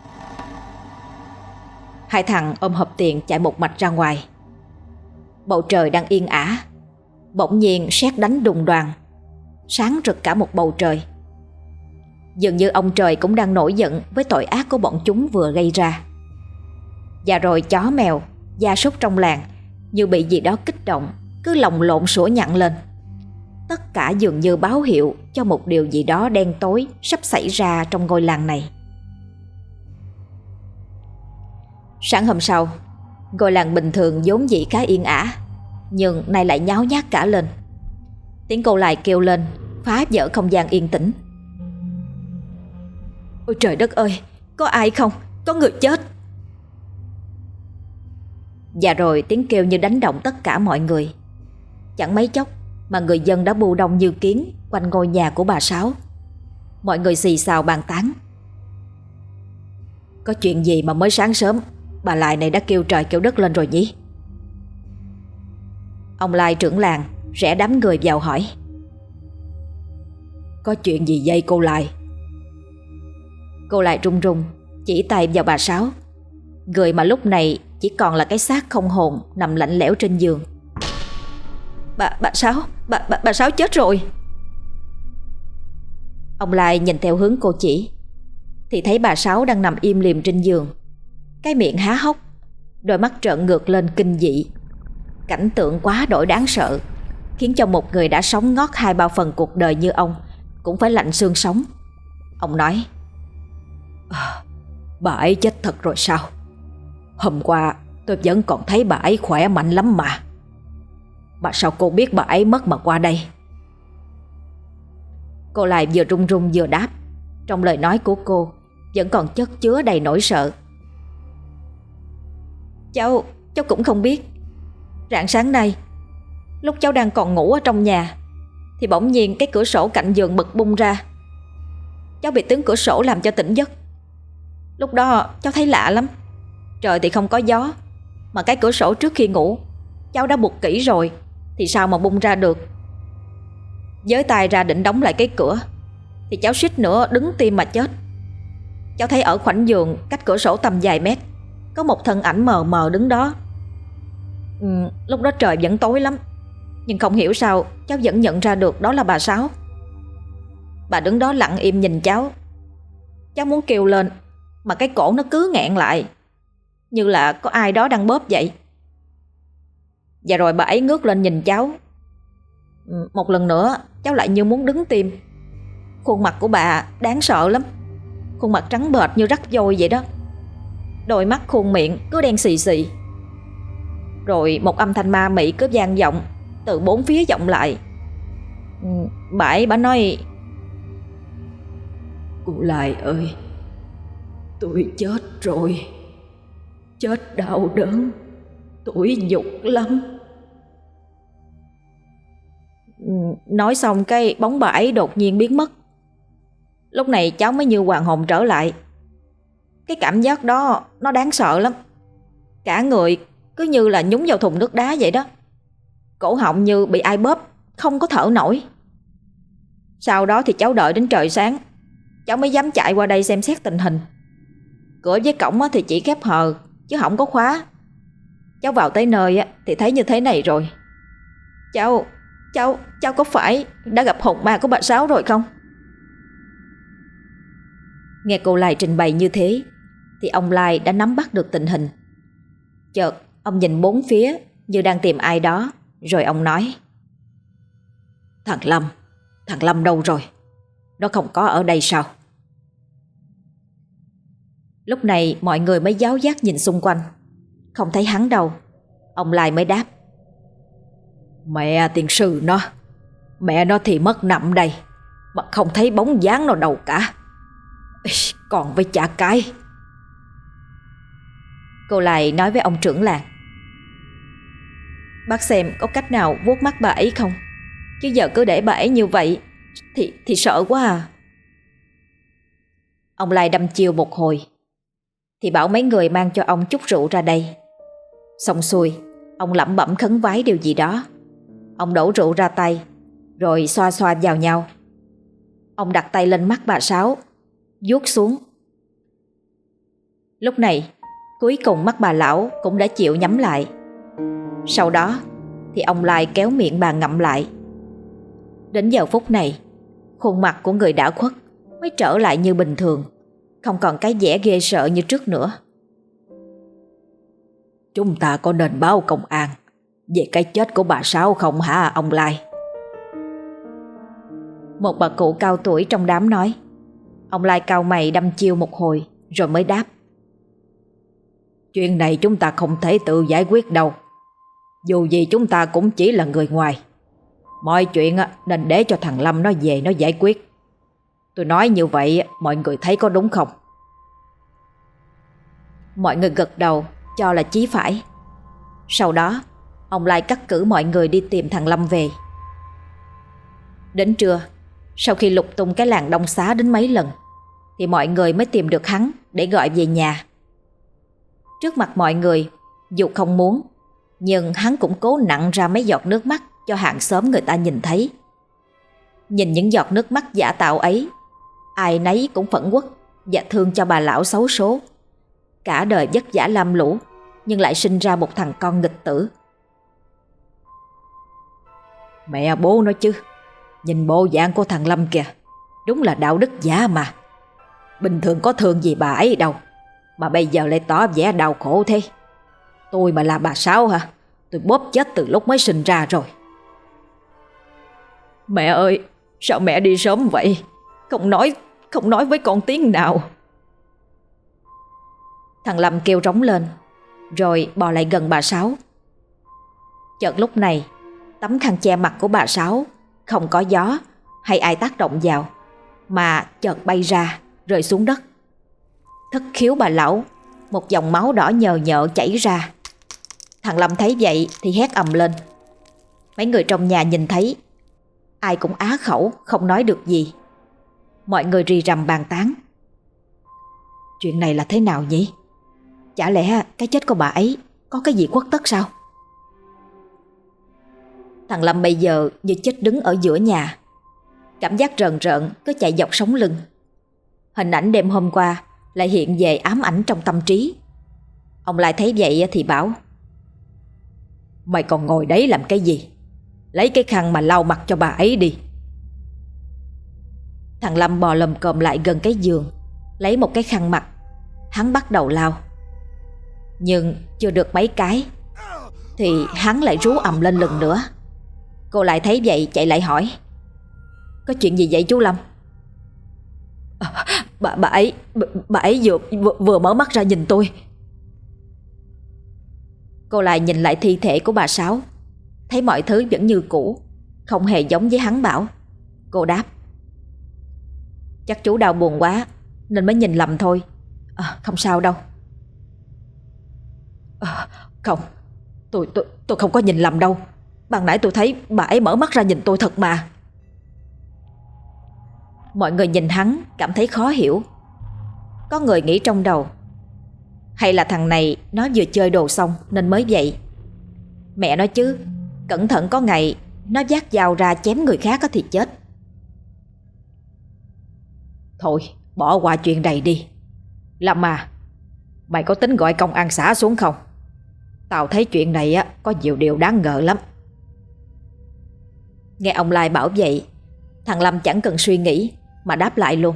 Hai thằng ôm hộp tiền chạy một mạch ra ngoài. Bầu trời đang yên ả, bỗng nhiên sét đánh đùng đoàng, sáng rực cả một bầu trời. Dường như ông trời cũng đang nổi giận với tội ác của bọn chúng vừa gây ra. Và rồi chó mèo, gia súc trong làng như bị gì đó kích động, cứ lồng lộn sủa nhặng lên. Tất cả dường như báo hiệu cho một điều gì đó đen tối sắp xảy ra trong ngôi làng này. Sáng hôm sau, ngôi làng bình thường vốn dĩ khá yên ả, nhưng nay lại nháo nhác cả lên. Tiếng cô lại kêu lên phá vỡ không gian yên tĩnh. Ôi trời đất ơi, có ai không? Có người chết. Và rồi tiếng kêu như đánh động tất cả mọi người. Chẳng mấy chốc mà người dân đã bù đông như kiến quanh ngôi nhà của bà Sáu. Mọi người xì xào bàn tán. Có chuyện gì mà mới sáng sớm bà Lại này đã kêu trời kêu đất lên rồi nhỉ? Ông Lai trưởng làng rẽ đám người vào hỏi. Có chuyện gì vậy cô Lại? Cô Lại run run chỉ tay vào bà Sáu, người mà lúc này chỉ còn là cái xác không hồn nằm lạnh lẽo trên giường. Bà Sáu chết rồi. Ông Lai nhìn theo hướng cô chỉ thì thấy bà Sáu đang nằm im lìm trên giường, cái miệng há hốc, đôi mắt trợn ngược lên kinh dị. Cảnh tượng quá đổi đáng sợ, khiến cho một người đã sống ngót 2/3 phần cuộc đời như ông cũng phải lạnh xương sống. Ông nói: Bà ấy chết thật rồi sao? Hôm qua tôi vẫn còn thấy bà ấy khỏe mạnh lắm mà. Mà sao cô biết bà ấy mất mà qua đây? Cô lại vừa run run vừa đáp, trong lời nói của cô vẫn còn chất chứa đầy nỗi sợ. Cháu cũng không biết. Rạng sáng nay, lúc cháu đang còn ngủ ở trong nhà, thì bỗng nhiên cái cửa sổ cạnh giường bật bung ra. Cháu bị tiếng cửa sổ làm cho tỉnh giấc. Lúc đó cháu thấy lạ lắm. Trời thì không có gió, mà cái cửa sổ trước khi ngủ cháu đã buộc kỹ rồi, thì sao mà bung ra được. Với tay ra định đóng lại cái cửa thì cháu suýt nữa đứng tim mà chết. Cháu thấy ở khoảnh giường cách cửa sổ tầm vài mét có một thân ảnh mờ mờ đứng đó. Lúc đó trời vẫn tối lắm, nhưng không hiểu sao cháu vẫn nhận ra được đó là bà Sáu. Bà đứng đó lặng im nhìn cháu. Cháu muốn kêu lên mà cái cổ nó cứ nghẹn lại, như là có ai đó đang bóp vậy. Và rồi bà ấy ngước lên nhìn cháu. Một lần nữa cháu lại như muốn đứng tim. Khuôn mặt của bà đáng sợ lắm. Khuôn mặt trắng bệch như rắc vôi vậy đó. Đôi mắt khuôn miệng cứ đen xì xì. Rồi một âm thanh ma mị cứ vang vọng từ bốn phía vọng lại. Bà nói: "Cô Lai ơi, tôi chết rồi. Chết đau đớn, tủi nhục lắm." Nói xong cái bóng bà ấy đột nhiên biến mất. Lúc này cháu mới như hoàn hồn trở lại. Cái cảm giác đó nó đáng sợ lắm. Cả người cứ như là nhúng vào thùng nước đá vậy đó. Cổ họng như bị ai bóp, không có thở nổi. Sau đó thì cháu đợi đến trời sáng, cháu mới dám chạy qua đây xem xét tình hình. Cửa với cổng thì chỉ khép hờ chứ không có khóa. Cháu vào tới nơi thì thấy như thế này rồi. Cháu có phải đã gặp hồn ma của bà Sáu rồi không? Nghe cô Lai trình bày như thế thì ông Lai đã nắm bắt được tình hình. Chợt ông nhìn bốn phía như đang tìm ai đó. Rồi ông nói: Thằng Lâm đâu rồi? Nó không có ở đây sao?" Lúc này mọi người mới giáo giác nhìn xung quanh. Không thấy hắn đâu. Ông Lai mới đáp: "Mẹ tiền sư nó, mẹ nó thì mất nằm đây, mà không thấy bóng dáng nào đâu cả. Còn với chả cái." Cô Lai nói với ông trưởng làng: "Bác xem có cách nào vuốt mắt bà ấy không? Chứ giờ cứ để bà ấy như vậy thì sợ quá à." Ông Lai đâm chiêu một hồi thì bảo mấy người mang cho ông chút rượu ra đây. Xong xuôi, ông lẩm bẩm khấn vái điều gì đó. Ông đổ rượu ra tay, rồi xoa xoa vào nhau. Ông đặt tay lên mắt bà Sáu, vuốt xuống. Lúc này, cuối cùng mắt bà lão cũng đã chịu nhắm lại. Sau đó thì ông Lai kéo miệng bà ngậm lại. Đến giờ phút này, khuôn mặt của người đã khuất mới trở lại như bình thường, không còn cái vẻ ghê sợ như trước nữa. "Chúng ta có nên báo công an về cái chết của bà Sáu không hả ông Lai?" Một bà cụ cao tuổi trong đám nói. Ông Lai cau mày đâm chiêu một hồi rồi mới đáp: "Chuyện này chúng ta không thể tự giải quyết đâu. Dù gì chúng ta cũng chỉ là người ngoài. Mọi chuyện nên để cho thằng Lâm nó về nó giải quyết. Tôi nói như vậy mọi người thấy có đúng không?" Mọi người gật đầu cho là chí phải. Sau đó ông Lai cắt cử mọi người đi tìm thằng Lâm về. Đến trưa, sau khi lục tung cái làng Đông Xá đến mấy lần thì mọi người mới tìm được hắn để gọi về nhà. Trước mặt mọi người, dù không muốn, nhưng hắn cũng cố nặn ra mấy giọt nước mắt cho hàng xóm người ta nhìn thấy. Nhìn những giọt nước mắt giả tạo ấy, ai nấy cũng phẫn uất và thương cho bà lão xấu số. Cả đời vất vả lam lũ, nhưng lại sinh ra một thằng con nghịch tử. "Mẹ bố nó chứ, nhìn bộ dạng của thằng Lâm kìa, đúng là đạo đức giả mà. Bình thường có thương gì bà ấy đâu, mà bây giờ lại tỏ vẻ đau khổ thế. Tôi mà là bà Sáu hả, tôi bóp chết từ lúc mới sinh ra rồi." "Mẹ ơi, sao mẹ đi sớm vậy? Không nói với con tiếng nào." Thằng Lâm kêu rống lên, rồi bò lại gần bà Sáu. Chợt lúc này, tấm khăn che mặt của bà Sáu không có gió hay ai tác động vào, mà chợt bay ra, rơi xuống đất. Thất khiếu bà lão, một dòng máu đỏ nhờ nhợ chảy ra. Thằng Lâm thấy vậy thì hét ầm lên. Mấy người trong nhà nhìn thấy, ai cũng á khẩu không nói được gì. Mọi người rì rầm bàn tán: "Chuyện này là thế nào nhỉ? Chả lẽ cái chết của bà ấy có cái gì khuất tất sao?" Thằng Lâm bây giờ như chết đứng ở giữa nhà. Cảm giác rờn rợn cứ chạy dọc sống lưng. Hình ảnh đêm hôm qua lại hiện về ám ảnh trong tâm trí. Ông Lai thấy vậy thì bảo: Mày còn ngồi đấy làm cái gì? Lấy cái khăn mà lau mặt cho bà ấy đi. Thằng Lâm bò lồm cồm lại gần cái giường, lấy một cái khăn mặt. Hắn bắt đầu lau. Nhưng chưa được mấy cái thì hắn lại rú ầm lên lần nữa. Cô lại thấy vậy chạy lại hỏi: Có chuyện gì vậy chú Lâm? Bà ấy vừa mở mắt ra nhìn tôi. Cô lại nhìn lại thi thể của bà Sáu, thấy mọi thứ vẫn như cũ, không hề giống với hắn bảo. Cô đáp: Chắc chú đau buồn quá nên mới nhìn lầm thôi. Không sao đâu. Không, tôi không có nhìn lầm đâu. Ban nãy tôi thấy bà ấy mở mắt ra nhìn tôi thật mà. Mọi người nhìn hắn cảm thấy khó hiểu. Có người nghĩ trong đầu: Hay là thằng này nó vừa chơi đồ xong nên mới vậy. Mẹ nói chứ, cẩn thận có ngày nó vác dao ra chém người khác thì chết. Thôi bỏ qua chuyện này đi. Lâm à, mày có tính gọi công an xã xuống không? Tao thấy chuyện này có nhiều điều đáng ngờ lắm. Nghe ông Lai bảo vậy, thằng Lâm chẳng cần suy nghĩ mà đáp lại luôn: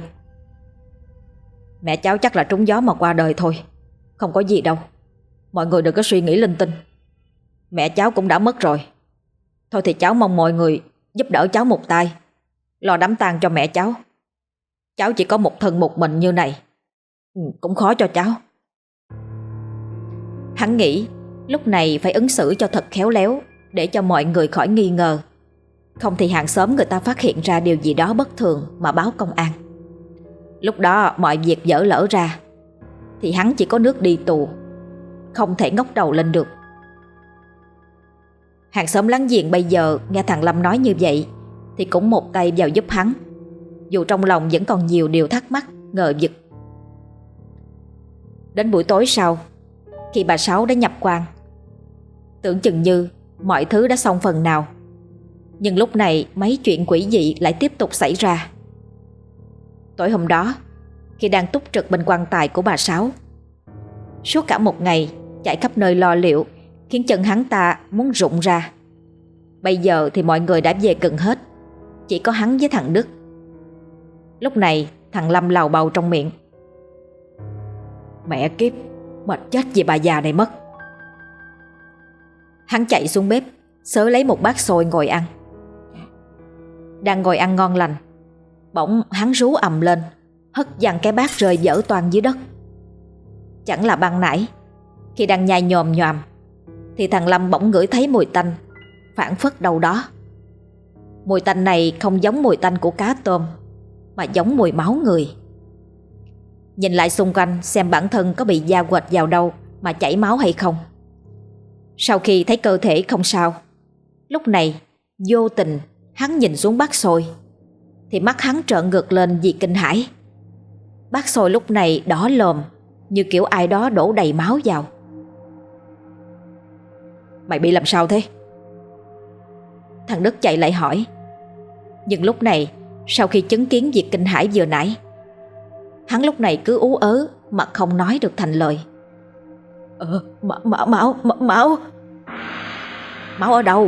Mẹ cháu chắc là trúng gió mà qua đời thôi, không có gì đâu. Mọi người đừng có suy nghĩ linh tinh. Mẹ cháu cũng đã mất rồi. Thôi thì cháu mong mọi người giúp đỡ cháu một tay, lo đám tang cho mẹ cháu. Cháu chỉ có một thân một mình như này, cũng khó cho cháu. Hắn nghĩ lúc này phải ứng xử cho thật khéo léo để cho mọi người khỏi nghi ngờ. Không thì hàng xóm người ta phát hiện ra điều gì đó bất thường mà báo công an. Lúc đó mọi việc dở lỡ ra thì hắn chỉ có nước đi tù, không thể ngóc đầu lên được. Hàng xóm láng giềng bây giờ nghe thằng Lâm nói như vậy thì cũng một tay vào giúp hắn, dù trong lòng vẫn còn nhiều điều thắc mắc, ngờ vực. Đến buổi tối sau, khi bà Sáu đã nhập quan, tưởng chừng như mọi thứ đã xong phần nào, nhưng lúc này mấy chuyện quỷ dị lại tiếp tục xảy ra. Tối hôm đó, khi đang túc trực bên quan tài của bà Sáu, suốt cả một ngày chạy khắp nơi lo liệu khiến chân hắn ta muốn rụng ra. Bây giờ thì mọi người đã về gần hết, chỉ có hắn với thằng Đức. Lúc này thằng Lâm lào bầu trong miệng: Mẹ kiếp, mệt chết vì bà già này mất. Hắn chạy xuống bếp xới lấy một bát xôi ngồi ăn. Đang ngồi ăn ngon lành, bỗng hắn rú ầm lên, hất văng cái bát rơi vỡ toang dưới đất. Chẳng là ban nãy khi đang nhai nhòm nhòm thì thằng Lâm bỗng ngửi thấy mùi tanh phảng phất đâu đó. Mùi tanh này không giống mùi tanh của cá tôm, mà giống mùi máu người. Nhìn lại xung quanh xem bản thân có bị da quệt vào đâu mà chảy máu hay không. Sau khi thấy cơ thể không sao, lúc này vô tình hắn nhìn xuống bát xôi thì mắt hắn trợn ngược lên vì kinh hãi. Bát xôi lúc này đỏ lòm, như kiểu ai đó đổ đầy máu vào. Mày bị làm sao thế? Thằng Đức chạy lại hỏi. Nhưng lúc này, sau khi chứng kiến việc kinh hãi vừa nãy, hắn lúc này cứ ú ớ mà không nói được thành lời. Máu. Máu ở đâu?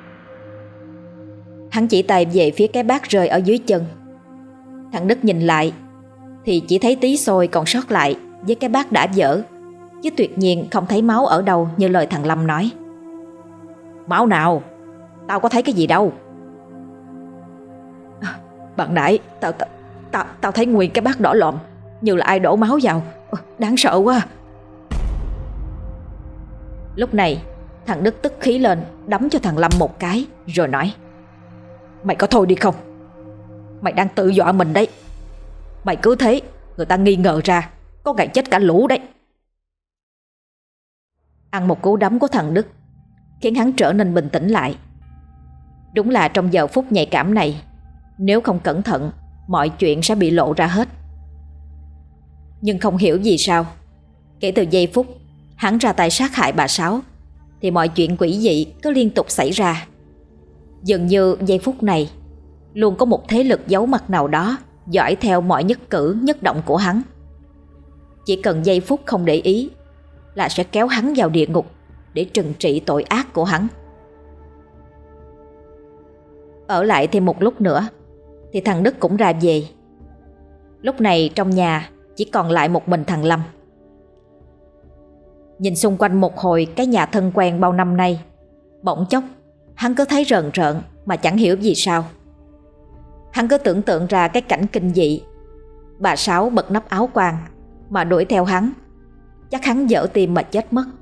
Hắn chỉ tay về phía cái bát rơi ở dưới chân. Thằng Đức nhìn lại thì chỉ thấy tí xôi còn sót lại với cái bát đã vỡ, chứ tuyệt nhiên không thấy máu ở đâu như lời thằng Lâm nói. Máu nào? Tao có thấy cái gì đâu. Bạn nãy tao thấy nguyên cái bát đỏ lòm, như là ai đổ máu vào. Đáng sợ quá. Lúc này thằng Đức tức khí lên, đấm cho thằng Lâm một cái rồi nói: Mày có thôi đi không? Mày đang tự dọa mình đấy. Mày cứ thế người ta nghi ngờ ra, có ngày chết cả lũ đấy. Ăn một cú đấm của thằng Đức khiến hắn trở nên bình tĩnh lại. Đúng là trong giờ phút nhạy cảm này, nếu không cẩn thận mọi chuyện sẽ bị lộ ra hết. Nhưng không hiểu vì sao, kể từ giây phút hắn ra tay sát hại bà Sáu thì mọi chuyện quỷ dị cứ liên tục xảy ra. Dường như giây phút này luôn có một thế lực giấu mặt nào đó dõi theo mọi nhất cử nhất động của hắn. Chỉ cần giây phút không để ý là sẽ kéo hắn vào địa ngục để trừng trị tội ác của hắn. Ở lại thêm một lúc nữa thì thằng Đức cũng ra về. Lúc này trong nhà chỉ còn lại một mình thằng Lâm. Nhìn xung quanh một hồi cái nhà thân quen bao năm nay, bỗng chốc hắn cứ thấy rờn rợn mà chẳng hiểu vì sao. Hắn cứ tưởng tượng ra cái cảnh kinh dị, bà Sáu bật nắp áo quan mà đuổi theo hắn, chắc hắn dở tim mà chết mất.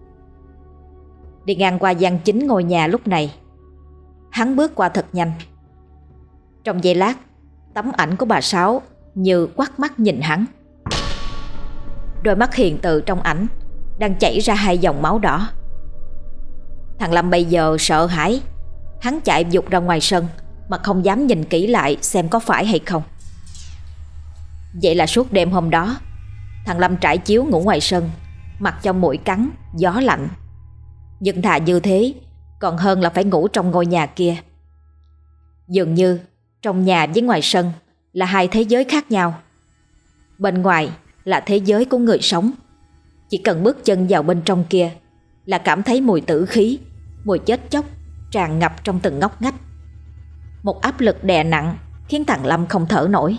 Đi ngang qua gian chính ngôi nhà lúc này, hắn bước qua thật nhanh. Trong giây lát, tấm ảnh của bà Sáu như quắt mắt nhìn hắn. Đôi mắt hiền từ trong ảnh đang chảy ra hai dòng máu đỏ. Thằng Lâm bây giờ sợ hãi, hắn chạy vụt ra ngoài sân mà không dám nhìn kỹ lại xem có phải hay không. Vậy là suốt đêm hôm đó, thằng Lâm trải chiếu ngủ ngoài sân, mặc cho muỗi cắn, gió lạnh. Nhưng thà như thế còn hơn là phải ngủ trong ngôi nhà kia. Dường như trong nhà với ngoài sân là hai thế giới khác nhau. Bên ngoài là thế giới của người sống. Chỉ cần bước chân vào bên trong kia là cảm thấy mùi tử khí, mùi chết chóc tràn ngập trong từng ngóc ngách. Một áp lực đè nặng khiến thằng Lâm không thở nổi.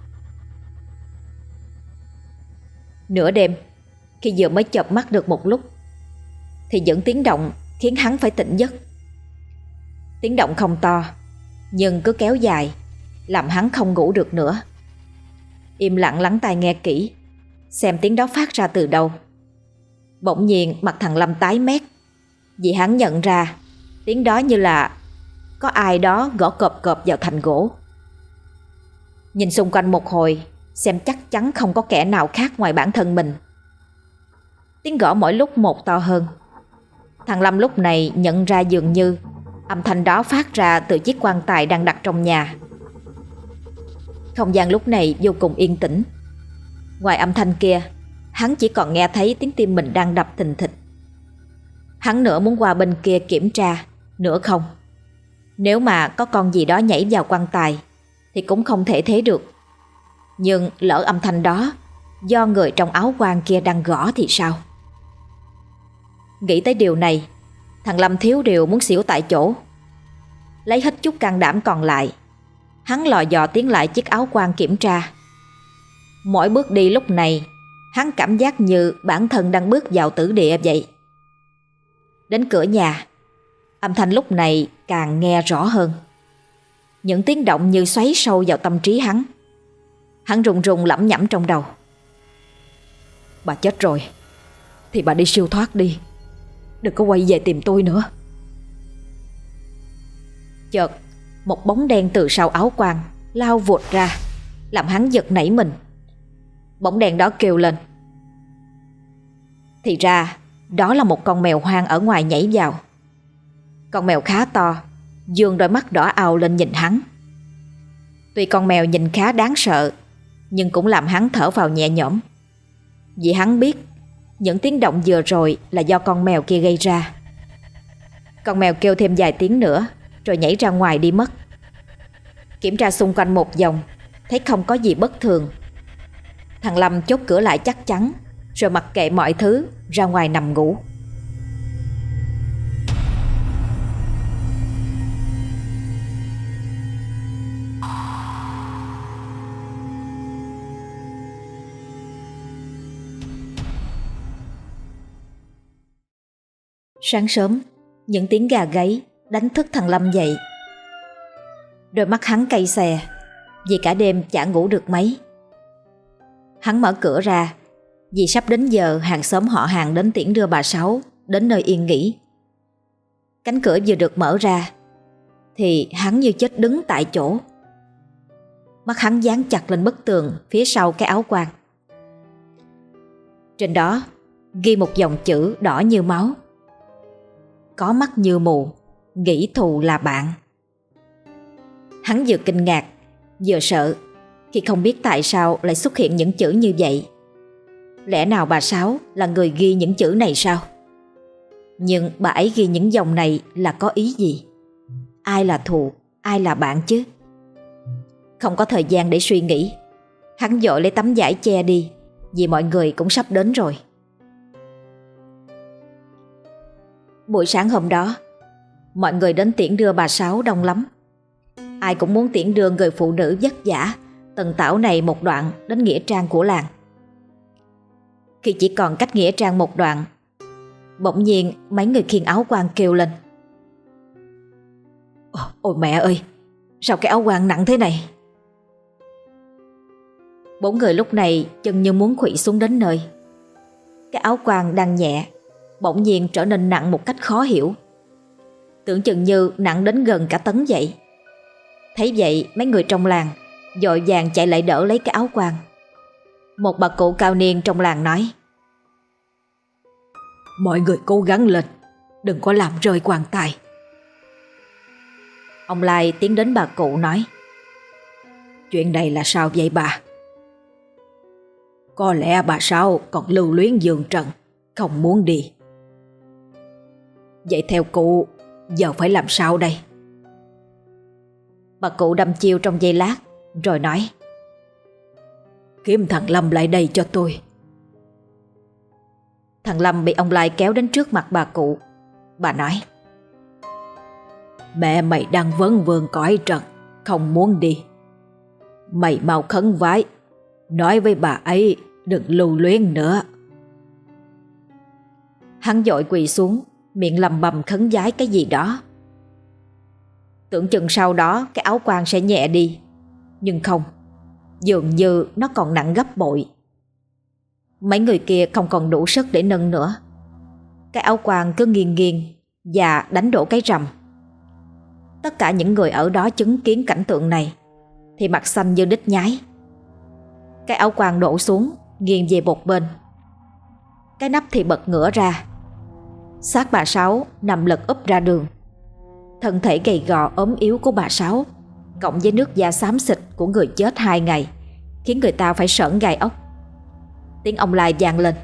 Nửa đêm, khi vừa mới chợp mắt được một lúc thì những tiếng động khiến hắn phải tỉnh giấc. Tiếng động không to nhưng cứ kéo dài, làm hắn không ngủ được nữa. Im lặng lắng tai nghe kỹ, xem tiếng đó phát ra từ đâu. Bỗng nhiên mặt thằng Lâm tái mét, vì hắn nhận ra tiếng đó như là có ai đó gõ cộp cộp vào thành gỗ. Nhìn xung quanh một hồi, xem chắc chắn không có kẻ nào khác ngoài bản thân mình. Tiếng gõ mỗi lúc một to hơn. Thằng Lâm lúc này nhận ra dường như âm thanh đó phát ra từ chiếc quan tài đang đặt trong nhà. Không gian lúc này vô cùng yên tĩnh. Ngoài âm thanh kia, hắn chỉ còn nghe thấy tiếng tim mình đang đập thình thịch. Hắn nửa muốn qua bên kia kiểm tra, nửa không. Nếu mà có con gì đó nhảy vào quan tài thì cũng không thể thế được. Nhưng lỡ âm thanh đó do người trong áo quan kia đang gõ thì sao? Nghĩ tới điều này, thằng Lâm thiếu điều muốn xỉu tại chỗ. Lấy hết chút can đảm còn lại, hắn lò dò tiến lại chiếc áo quan kiểm tra. Mỗi bước đi lúc này, hắn cảm giác như bản thân đang bước vào tử địa vậy. Đến cửa nhà, âm thanh lúc này càng nghe rõ hơn. Những tiếng động như xoáy sâu vào tâm trí hắn. Hắn run run lẩm nhẩm trong đầu. Bà chết rồi thì bà đi siêu thoát đi, đừng có quay về tìm tôi nữa. Chợt một bóng đen từ sau áo quan lao vụt ra, làm hắn giật nảy mình. Bóng đen đó kêu lên. Thì ra đó là một con mèo hoang ở ngoài nhảy vào. Con mèo khá to, dương đôi mắt đỏ ao lên nhìn hắn. Tuy con mèo nhìn khá đáng sợ, nhưng cũng làm hắn thở vào nhẹ nhõm. Vì hắn biết những tiếng động vừa rồi là do con mèo kia gây ra. Con mèo kêu thêm vài tiếng nữa rồi nhảy ra ngoài đi mất. Kiểm tra xung quanh một vòng, thấy không có gì bất thường. Thằng Lâm chốt cửa lại chắc chắn, rồi mặc kệ mọi thứ ra ngoài nằm ngủ. Sáng sớm, những tiếng gà gáy đánh thức thằng Lâm dậy. Đôi mắt hắn cay xè, vì cả đêm chả ngủ được mấy. Hắn mở cửa ra, vì sắp đến giờ hàng xóm họ hàng đến tiễn đưa bà Sáu đến nơi yên nghỉ. Cánh cửa vừa được mở ra thì hắn như chết đứng tại chỗ. Mắt hắn dán chặt lên bức tường phía sau cái áo quan. Trên đó ghi một dòng chữ đỏ như máu: có mắt như mù, nghĩ thù là bạn. Hắn vừa kinh ngạc vừa sợ khi không biết tại sao lại xuất hiện những chữ như vậy. Lẽ nào bà Sáu là người ghi những chữ này sao? Nhưng bà ấy ghi những dòng này là có ý gì? Ai là thù, ai là bạn chứ? Không có thời gian để suy nghĩ, hắn vội lấy tấm vải che đi, vì mọi người cũng sắp đến rồi. Buổi sáng hôm đó, mọi người đến tiễn đưa bà Sáu đông lắm. Ai cũng muốn tiễn đưa người phụ nữ vất vả tần tảo này một đoạn đến nghĩa trang của làng. Khi chỉ còn cách nghĩa trang một đoạn, bỗng nhiên mấy người khiêng áo quan kêu lên: Ôi mẹ ơi, sao cái áo quan nặng thế này? 4 người lúc này chân như muốn khuỵu xuống đến nơi. Cái áo quan đang nhẹ bỗng nhiên trở nên nặng một cách khó hiểu, tưởng chừng như nặng đến gần cả tấn vậy. Thấy vậy, mấy người trong làng vội vàng chạy lại đỡ lấy cái áo quan. Một bà cụ cao niên trong làng nói: Mọi người cố gắng lên, đừng có làm rơi quan tài. Ông Lai tiến đến bà cụ nói: Chuyện này là sao vậy bà? Có lẽ bà Sáu còn lưu luyến giường trần, không muốn đi. Vậy theo cụ, giờ phải làm sao đây? Bà cụ đâm chiêu trong giây lát rồi nói: Kiếm thằng Lâm lại đây cho tôi. Thằng Lâm bị ông Lai kéo đến trước mặt bà cụ. Bà nói: Mẹ mày đang vấn vương cõi trần, không muốn đi. Mày mau khấn vái, nói với bà ấy đừng lưu luyến nữa. Hắn vội quỳ xuống, miệng lầm bầm khấn vái cái gì đó. Tưởng chừng sau đó cái áo quan sẽ nhẹ đi, nhưng không, dường như nó còn nặng gấp bội. Mấy người kia không còn đủ sức để nâng nữa. Cái áo quan cứ nghiêng nghiêng và đánh đổ cái rầm. Tất cả những người ở đó chứng kiến cảnh tượng này thì mặt xanh như đít nhái. Cái áo quan đổ xuống, nghiêng về một bên. Cái nắp thì bật ngửa ra. Xác bà Sáu nằm lật úp ra đường. Thân thể gầy gò ốm yếu của bà Sáu cộng với nước da xám xịt của người chết 2 ngày khiến người ta phải sởn gai ốc. Tiếng ông Lai vang lên: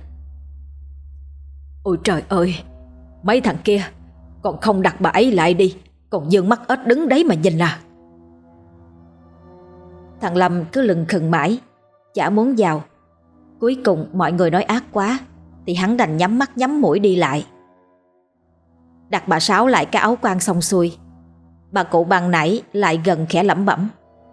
Ôi trời ơi, mấy thằng kia còn không đặt bà ấy lại đi, còn dương mắt ếch đứng đấy mà nhìn à. Thằng Lâm cứ lừng khừng mãi, chả muốn vào. Cuối cùng mọi người nói ác quá thì hắn đành nhắm mắt nhắm mũi đi lại. Đặt bà Sáu lại cái áo quan xong xuôi, bà cụ ban nãy lại gần khẽ lẩm bẩm: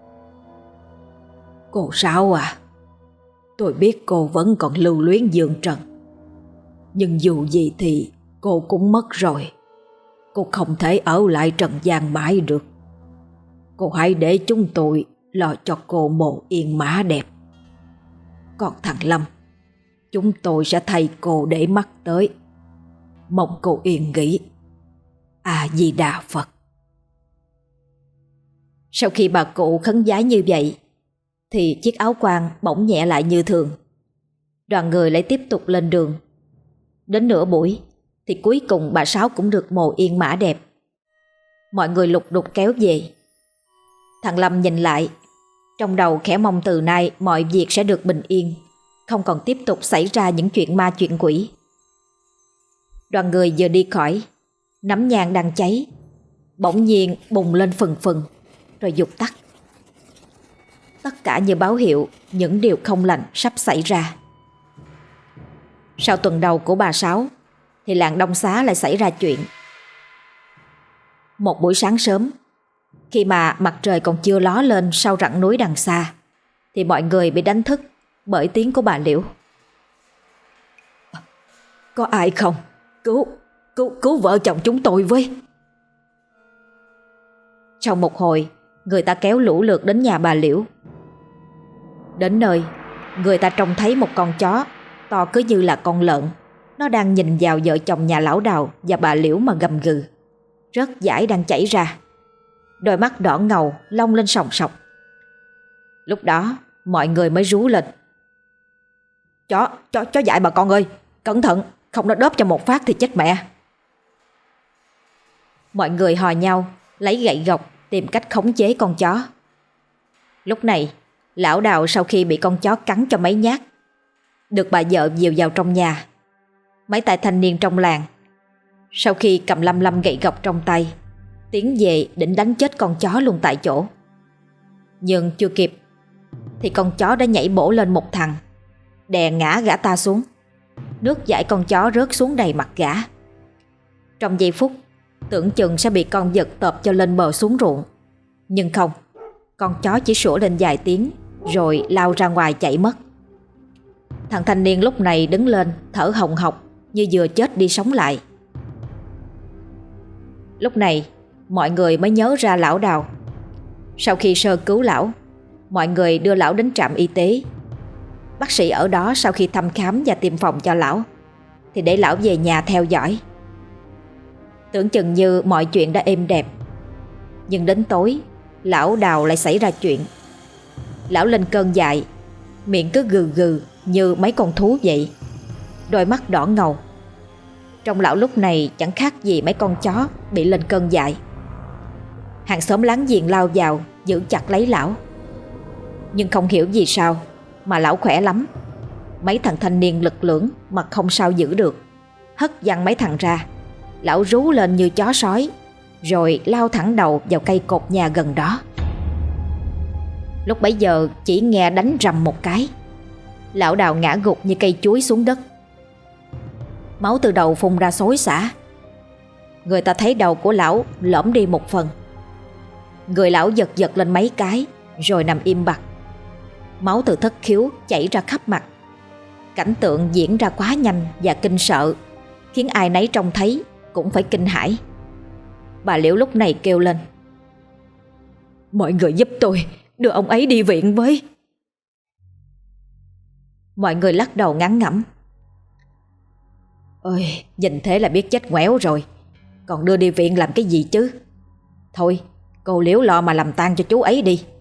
Cô Sáu à, tôi biết cô vẫn còn lưu luyến giường trần, nhưng dù gì thì cô cũng mất rồi. Cô không thể ở lại trần gian mãi được. Cô hãy để chúng tôi lo cho cô mồ yên mã đẹp. Còn thằng Lâm, chúng tôi sẽ thay cô để mắt tới. Mong cô yên nghỉ. A Di Đà Phật. Sau khi bà cụ khấn vái như vậy thì chiếc áo quan bỗng nhẹ lại như thường. Đoàn người lại tiếp tục lên đường. Đến nửa buổi thì cuối cùng bà Sáu cũng được mồ yên mã đẹp. Mọi người lục đục kéo về. Thằng Lâm nhìn lại, trong đầu khẽ mong từ nay mọi việc sẽ được bình yên, không còn tiếp tục xảy ra những chuyện ma chuyện quỷ. Đoàn người vừa đi khỏi, nắm nhang đang cháy bỗng nhiên bùng lên phừng phừng rồi vụt tắt. Tất cả như báo hiệu những điều không lành sắp xảy ra. Sau tuần đầu của bà Sáu thì làng Đông Xá lại xảy ra chuyện. Một buổi sáng sớm, khi mà mặt trời còn chưa ló lên sau rặng núi đằng xa, thì mọi người bị đánh thức bởi tiếng của bà Liễu. Có ai không? Cứu vợ chồng chúng tôi với. Trong một hồi, người ta kéo lũ lượt đến nhà bà Liễu. Đến nơi, người ta trông thấy một con chó to cứ như là con lợn. Nó đang nhìn vào vợ chồng nhà lão Đào và bà Liễu mà gầm gừ. Rớt dãi đang chảy ra, đôi mắt đỏ ngầu long lên sòng sọc. Lúc đó mọi người mới rú lên: Chó dại bà con ơi, cẩn thận, không nó đớp cho một phát thì chết mẹ. Mọi người hò nhau lấy gậy gộc tìm cách khống chế con chó. Lúc này lão Đào sau khi bị con chó cắn cho mấy nhát, được bà vợ dìu vào trong nhà. Mấy tay thanh niên trong làng sau khi cầm lăm gậy gộc trong tay tiến về định đánh chết con chó luôn tại chỗ. Nhưng chưa kịp thì con chó đã nhảy bổ lên một thằng, đè ngã gã ta xuống. Nước dãi con chó rớt xuống đầy mặt gã. Trong giây phút tưởng chừng sẽ bị con vật tợp cho lên bờ xuống ruộng, nhưng không, con chó chỉ sủa lên vài tiếng rồi lao ra ngoài chạy mất. Thằng thanh niên lúc này đứng lên thở hồng hộc như vừa chết đi sống lại. Lúc này mọi người mới nhớ ra lão Đào. Sau khi sơ cứu lão, mọi người đưa lão đến trạm y tế. Bác sĩ ở đó sau khi thăm khám và tiêm phòng cho lão thì để lão về nhà theo dõi. Tưởng chừng như mọi chuyện đã êm đẹp, nhưng đến tối lão Đào lại xảy ra chuyện. Lão lên cơn dại, miệng cứ gừ gừ như mấy con thú vậy, đôi mắt đỏ ngầu. Trong lão lúc này chẳng khác gì mấy con chó bị lên cơn dại. Hàng xóm láng giềng lao vào giữ chặt lấy lão, nhưng không hiểu vì sao mà lão khỏe lắm. Mấy thằng thanh niên lực lưỡng mà không sao giữ được, hất văng mấy thằng ra. Lão rú lên như chó sói, rồi lao thẳng đầu vào cây cột nhà gần đó. Lúc bấy giờ chỉ nghe đánh rầm một cái, lão Đào ngã gục như cây chuối xuống đất. Máu từ đầu phun ra xối xả. Người ta thấy đầu của lão lõm đi một phần. Người lão giật giật lên mấy cái rồi nằm im bặt. Máu từ thất khiếu chảy ra khắp mặt. Cảnh tượng diễn ra quá nhanh và kinh sợ, khiến ai nấy trông thấy cũng phải kinh hãi. Bà Liễu lúc này kêu lên: "Mọi người giúp tôi đưa ông ấy đi viện với." Mọi người lắc đầu ngán ngẩm: "Ôi, nhìn thế là biết chết ngoéo rồi, còn đưa đi viện làm cái gì chứ? Thôi, cô Liễu lo mà làm tang cho chú ấy đi."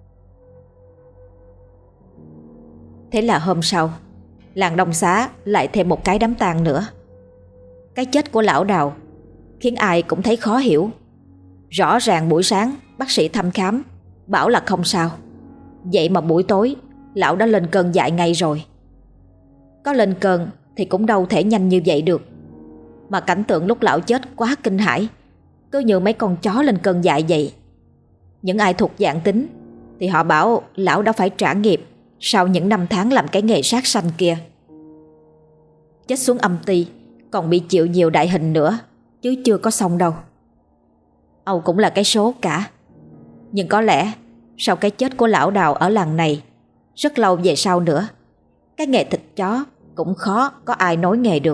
Thế là hôm sau, làng Đông Xá lại thêm một cái đám tang nữa. Cái chết của lão Đào khiến ai cũng thấy khó hiểu. Rõ ràng buổi sáng bác sĩ thăm khám bảo là không sao, vậy mà buổi tối lão đã lên cơn dại ngay rồi. Có lên cơn thì cũng đâu thể nhanh như vậy được. Mà cảnh tượng lúc lão chết quá kinh hãi, cứ như mấy con chó lên cơn dại vậy. Những ai thuộc dạng tính thì họ bảo lão đã phải trả nghiệp sau những năm tháng làm cái nghề sát sanh kia. Chết xuống âm ty còn bị chịu nhiều đại hình nữa, chứ chưa có xong đâu. Âu cũng là cái số cả. Nhưng có lẽ sau cái chết của lão Đào ở làng này, rất lâu về sau nữa, cái nghề thịt chó cũng khó có ai nối nghề được.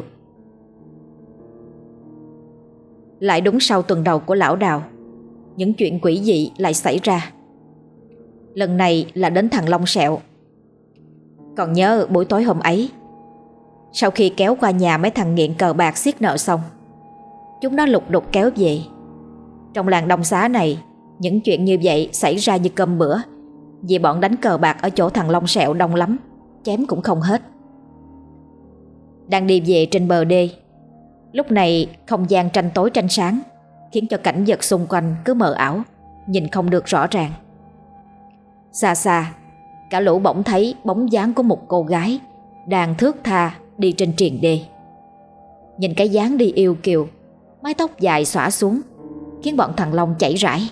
Lại đúng sau tuần đầu của lão Đào, những chuyện quỷ dị lại xảy ra. Lần này là đến thằng Long Sẹo. Còn nhớ buổi tối hôm ấy, sau khi kéo qua nhà mấy thằng nghiện cờ bạc xiết nợ xong, chúng nó lục đục kéo về. Trong làng Đông Xá này, những chuyện như vậy xảy ra như cơm bữa, vì bọn đánh cờ bạc ở chỗ thằng Long Sẹo đông lắm, chém cũng không hết. Đang đi về trên bờ đê, lúc này không gian tranh tối tranh sáng, khiến cho cảnh vật xung quanh cứ mờ ảo, nhìn không được rõ ràng. Xa xa, cả lũ bỗng thấy bóng dáng của một cô gái đang thướt tha đi trên triền đê. Nhìn cái dáng đi yêu kiều, mái tóc dài xõa xuống, khiến bọn thằng Long chảy rãi.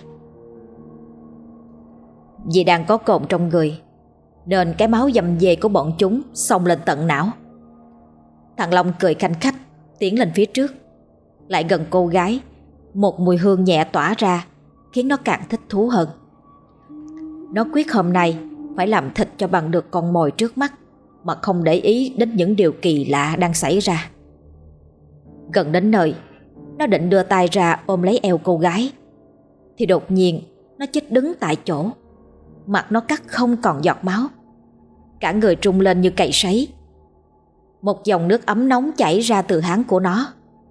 Vì đang có cồn trong người, nên cái máu dầm về của bọn chúng xông lên tận não. Thằng Long cười khanh khách tiến lên phía trước. Lại gần cô gái, một mùi hương nhẹ tỏa ra, khiến nó càng thích thú hơn. Nó quyết hôm nay phải làm thịt cho bằng được con mồi trước mắt, mà không để ý đến những điều kỳ lạ đang xảy ra. Gần đến nơi, nó định đưa tay ra ôm lấy eo cô gái, thì đột nhiên nó chết đứng tại chỗ. Mặt nó cắt không còn giọt máu, cả người trung lên như cày sấy. Một dòng nước ấm nóng chảy ra từ háng của nó.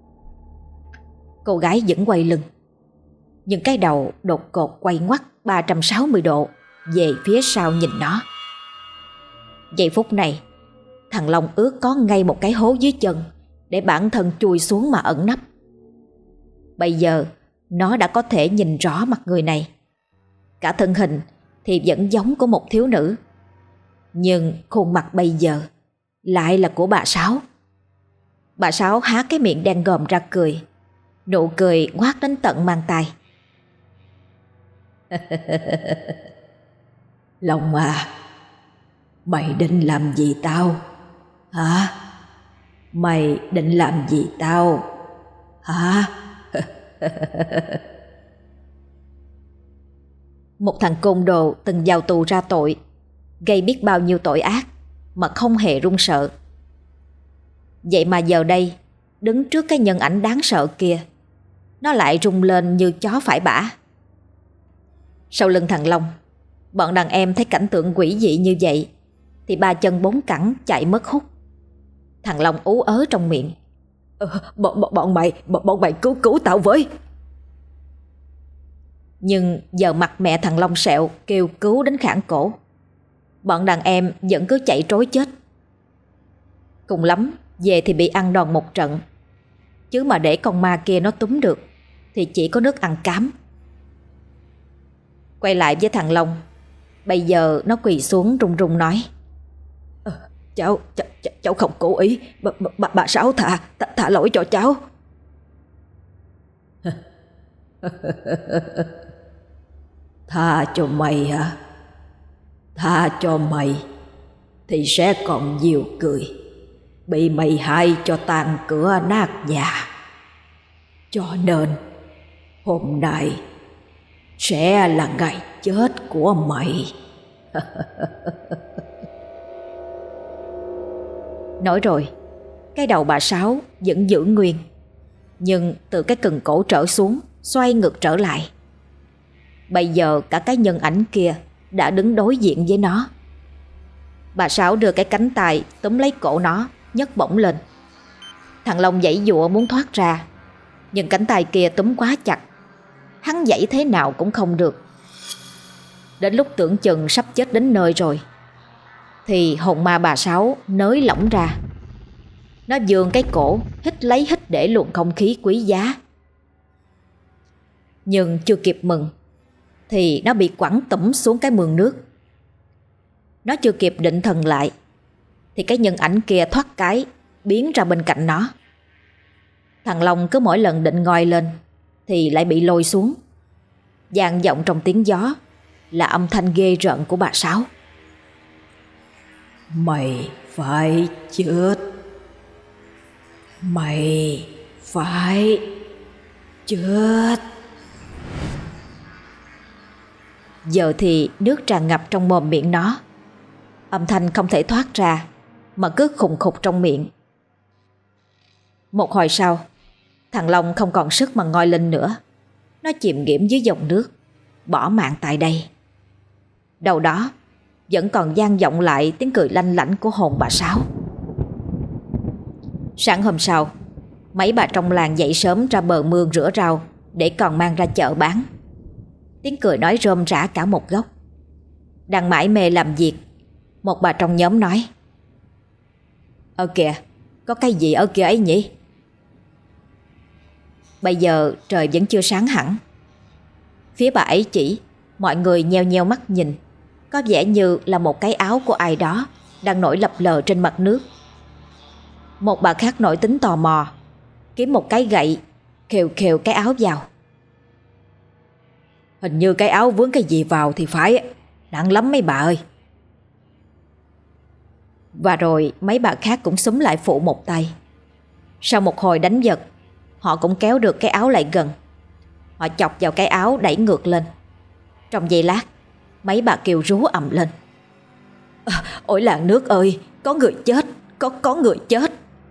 Cô gái vẫn quay lưng, nhưng cái đầu đột ngột quay ngoắt 360 độ về phía sau nhìn nó. Giây phút này, thằng Long ước có ngay một cái hố dưới chân để bản thân chui xuống mà ẩn nấp. Bây giờ nó đã có thể nhìn rõ mặt người này. Cả thân hình thì vẫn giống của một thiếu nữ, nhưng khuôn mặt bây giờ lại là của bà Sáu. Bà Sáu há cái miệng đen ngòm ra cười, nụ cười ngoác đến tận mang tai. Long à, mày định làm gì tao? Hả? Mày định làm gì tao? Hả? Một thằng côn đồ từng vào tù ra tội, gây biết bao nhiêu tội ác mà không hề run sợ. Vậy mà giờ đây, đứng trước cái nhân ảnh đáng sợ kia, nó lại rung lên như chó phải bả. Sau lưng thằng Long, bọn đàn em thấy cảnh tượng quỷ dị như vậy thì ba chân bốn cẳng chạy mất hút. Thằng Long ú ớ trong miệng: Bọn mày cứu tao với. Nhưng giờ mặt mẹ thằng Long sẹo kêu cứu đến khản cổ, bọn đàn em vẫn cứ chạy trối chết. Cùng lắm về thì bị ăn đòn một trận, chứ mà để con ma kia nó túm được thì chỉ có nước ăn cám. Quay lại với thằng Long, bây giờ nó quỳ xuống run run nói: Cháu không cố ý. Bà Sáu thả lỗi cho cháu. Tha cho mày hả? Tha cho mày thì sẽ còn nhiều người bị mày hại cho tan cửa nát nhà. Cho nên hôm nay sẽ là ngày chết của mày. Nói rồi, cái đầu bà Sáu vẫn giữ nguyên, nhưng từ cái cần cổ trở xuống xoay ngược trở lại. Bây giờ cả cái nhân ảnh kia đã đứng đối diện với nó. Bà Sáu đưa cái cánh tay túm lấy cổ nó, nhấc bổng lên. Thằng Long giãy giụa muốn thoát ra, nhưng cánh tay kia túm quá chặt, hắn giãy thế nào cũng không được. Đến lúc tưởng chừng sắp chết đến nơi rồi thì hồn ma bà Sáu nới lỏng ra. Nó vươn cái cổ hít lấy hít để luồng không khí quý giá. Nhưng chưa kịp mừng thì nó bị quẳng tủm xuống cái mương nước. Nó chưa kịp định thần lại thì cái nhân ảnh kia thoát cái biến ra bên cạnh nó. Thằng Long cứ mỗi lần định ngoi lên thì lại bị lôi xuống. Vang vọng trong tiếng gió là âm thanh ghê rợn của bà Sáu: Mày phải chết. Mày phải chết. Giờ thì nước tràn ngập trong mồm miệng nó, âm thanh không thể thoát ra mà cứ khùng khục trong miệng. Một hồi sau, thằng Long không còn sức mà ngoi lên nữa. Nó chìm nghiễm dưới dòng nước, bỏ mạng tại đây. Đâu đó vẫn còn vang vọng lại tiếng cười lanh lảnh của hồn bà Sáu. Sáng hôm sau, mấy bà trong làng dậy sớm ra bờ mương rửa rau để còn mang ra chợ bán. Tiếng cười nói rôm rả cả một góc. Đang mải mê làm việc, một bà trong nhóm nói: Kìa, có cái gì ở kia ấy nhỉ? Bây giờ trời vẫn chưa sáng hẳn. Phía bà ấy chỉ, mọi người nheo nheo mắt nhìn. Có vẻ như là một cái áo của ai đó đang nổi lập lờ trên mặt nước. Một bà khác nổi tính tò mò, kiếm một cái gậy khều khều cái áo vào. Hình như cái áo vướng cái gì vào thì phải. Nặng lắm mấy bà ơi. Và rồi mấy bà khác cũng xúm lại phụ một tay. Sau một hồi đánh giật, họ cũng kéo được cái áo lại gần. Họ chọc vào cái áo đẩy ngược lên. Trong giây lát, mấy bà kêu rú ầm lên: Ôi làng nước ơi, có người chết, có người chết.